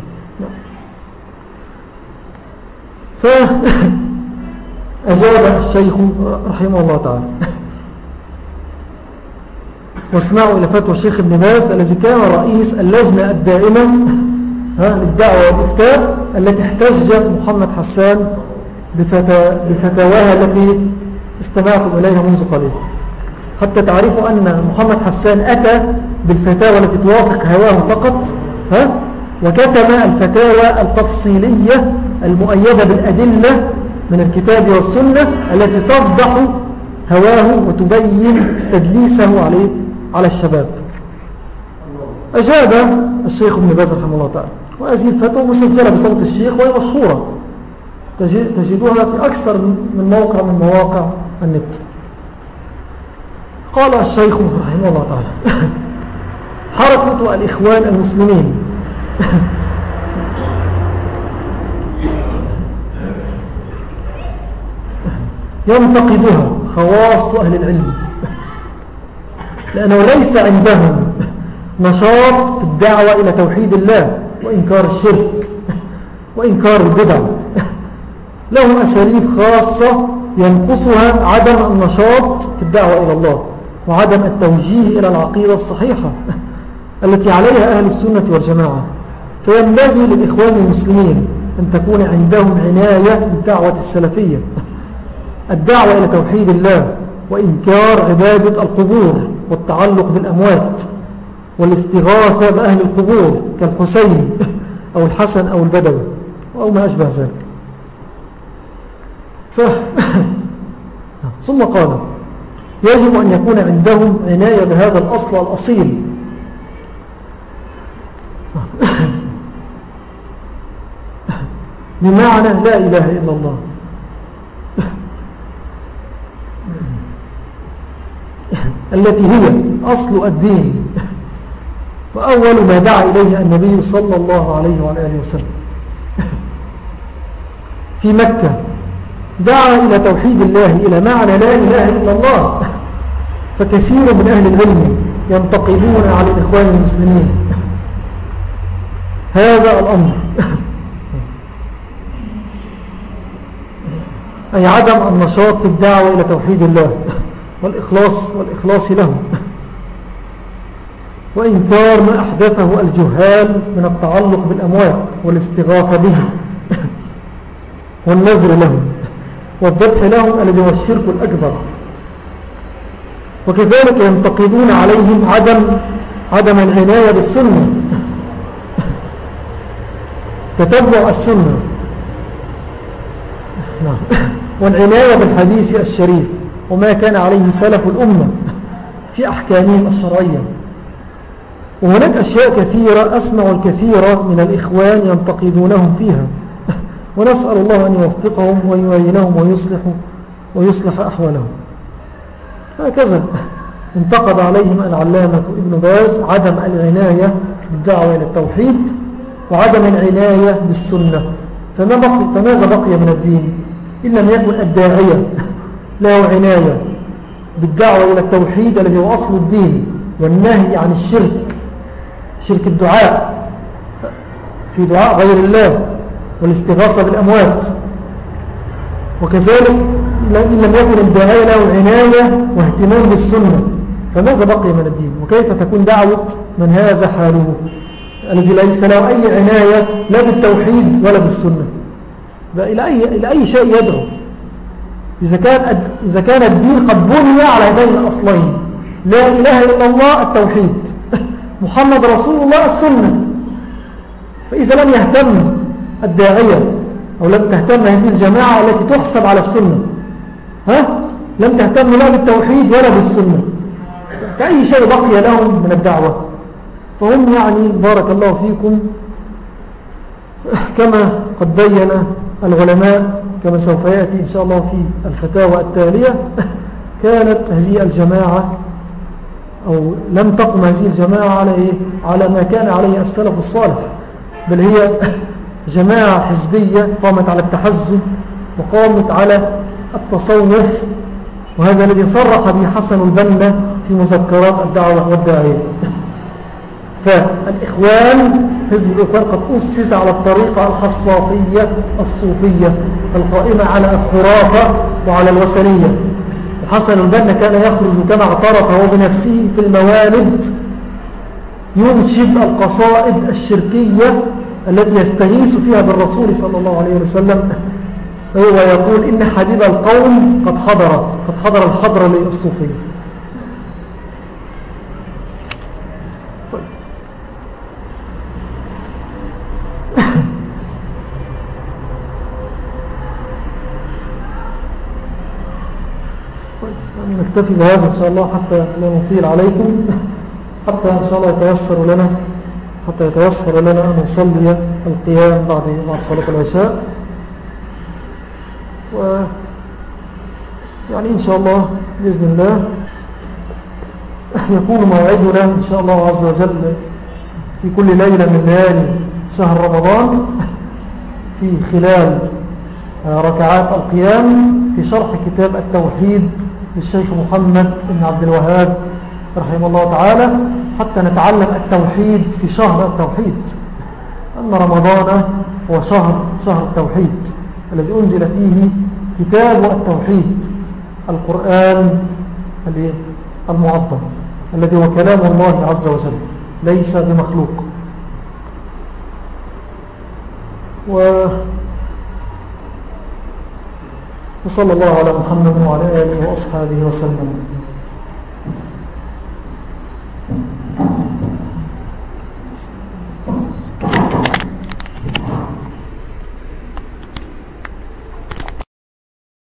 فأجاب الشيخ رحمه الله تعالى، واسمعوا إلى فتوى الشيخ ابن باز الذي كان رئيس اللجنة الدائمة للدعوة والإفتاء التي احتج محمد حسان بفتاواها التي استمعتم إليها منذ قليل، حتى تعرفوا أن محمد حسان أتى بالفتاوى التي توافق هواه فقط، ها؟ وكتم الفتاوى التفصيلية المؤيدة بالأدلة من الكتاب والسنة التي تفضح هواه وتبين تدليسه عليه على الشباب. أجاب الشيخ ابن باز رحمه الله تعالى، وهذه الفتوى مسجلة بصوت الشيخ وهي مشهورة تجدوها في أكثر من موقع من مواقع النت. قال الشيخ رحمه الله تعالى حركة الإخوان المسلمين ينتقدها خواص أهل العلم، لأنه ليس عندهم نشاط في الدعوة إلى توحيد الله وإنكار الشرك وإنكار البدع. لهم أساليب خاصة ينقصها عدم النشاط في الدعوة إلى الله وعدم التوجيه إلى العقيدة الصحيحة التي عليها أهل السنة والجماعة. فينبغي للإخوان المسلمين أن تكون عندهم عناية بالدعوة السلفية، الدعوة إلى توحيد الله وإنكار عبادة القبور والتعلق بالأموات والاستغاثة بأهل القبور كالحسين أو الحسن أو البدوي أو ما أشبه ذلك. ف... ثم قال يجب أن يكون عندهم عناية بهذا الأصل الأصيل بمعنى لا إله إلا الله، التي هي أصل الدين وأول ما دعا إليه النبي صلى الله عليه وآله وسلم في مكة. دعا إلى توحيد الله إلى معنى لا إله إلا الله. فكثير من أهل العلم ينتقدون على الإخوان المسلمين هذا الأمر، أي عدم النشاط في الدعوة إلى توحيد الله والإخلاص, والإخلاص له، وإنكار ما أحدثه الجهال من التعلق بالأموات والاستغاثة بهم والنذر لهم والذبح لهم الذي هو الشرك الأكبر. وكذلك ينتقدون عليهم عدم عدم العناية بالسنة، تتبع السنة والعناية بالحديث الشريف وما كان عليه سلف الأمة في أحكامهم الشرعية. وهناك أشياء كثيرة أسمع الكثير من الإخوان ينتقدونهم فيها، ونسأل الله أن يوفقهم ويعينهم ويصلح ويصلح أحوالهم. هكذا انتقد عليهم العلامة ابن باز عدم العناية بالدعوة إلى التوحيد وعدم العناية بالسنة. فما بقي فماذا بقي من الدين إن لم يكن الداعية له عناية بالدعوة إلى التوحيد الذي هو أصل الدين والنهي عن الشرك، شرك الدعاء في دعاء غير الله والاستغاثة بالأموات. وكذلك إن لم يكن الداعية له عناية واهتمام بالسنة فماذا بقي من الدين؟ وكيف تكون دعوة من هذا حاله الذي ليس له أي عناية لا بالتوحيد ولا بالسنة؟ إلى أي, إلى أي شيء يدعو إذا كان, إذا كان الدين قد بني على هذين الأصلين، لا إله إلا الله التوحيد، محمد رسول الله السنة. فإذا لم يهتم الداعية أو لم تهتم هذه الجماعة التي تحسب على السنة، ها؟ لم تهتم لا بالتوحيد ولا بالسنة، فأي شيء بقي لهم من الدعوة؟ فهم يعني بارك الله فيكم كما قد بين العلماء كما سوف يأتي إن شاء الله في الفتاوى التالية، كانت هذه الجماعة أو لم تقم هذه الجماعة على إيه؟ على ما كان عليه السلف الصالح، بل هي جماعة حزبية قامت على التحزب وقامت على التصوف، وهذا الذي صرح به حسن البنا في مذكرات الدعوة والداعية. فالإخوان، حزب الإخوان قد أسس على الطريقة الحصافية الصوفية القائمة على الخرافة وعلى الوثنية. وحسن البنا كان يخرج كما اعترف هو بنفسه في الموالد ينشد القصائد الشركية التي يستغيث فيها بالرسول صلى الله عليه وسلم، ويقول إن حبيب القوم قد حضر قد حضر الحضرة للصوفية. طيب طيب يعني نكتفي بهذا إن شاء الله حتى لا نطيل عليكم، حتى إن شاء الله يتيسر لنا حتى يتيسر لنا أن نصلي القيام بعد بعد صلاة العشاء. و يعني إن شاء الله بإذن الله يكون موعدنا إن شاء الله عز وجل في كل ليلة من ليالي شهر رمضان في خلال ركعات القيام في شرح كتاب التوحيد للشيخ محمد بن عبد الوهاب رحمه الله تعالى، حتى نتعلم التوحيد في شهر التوحيد، أن رمضان هو شهر شهر التوحيد الذي أنزل فيه كتاب التوحيد، القرآن المعظم الذي هو كلام الله عز وجل ليس بمخلوق. و وصلى الله على محمد وعلى آله وأصحابه وسلم.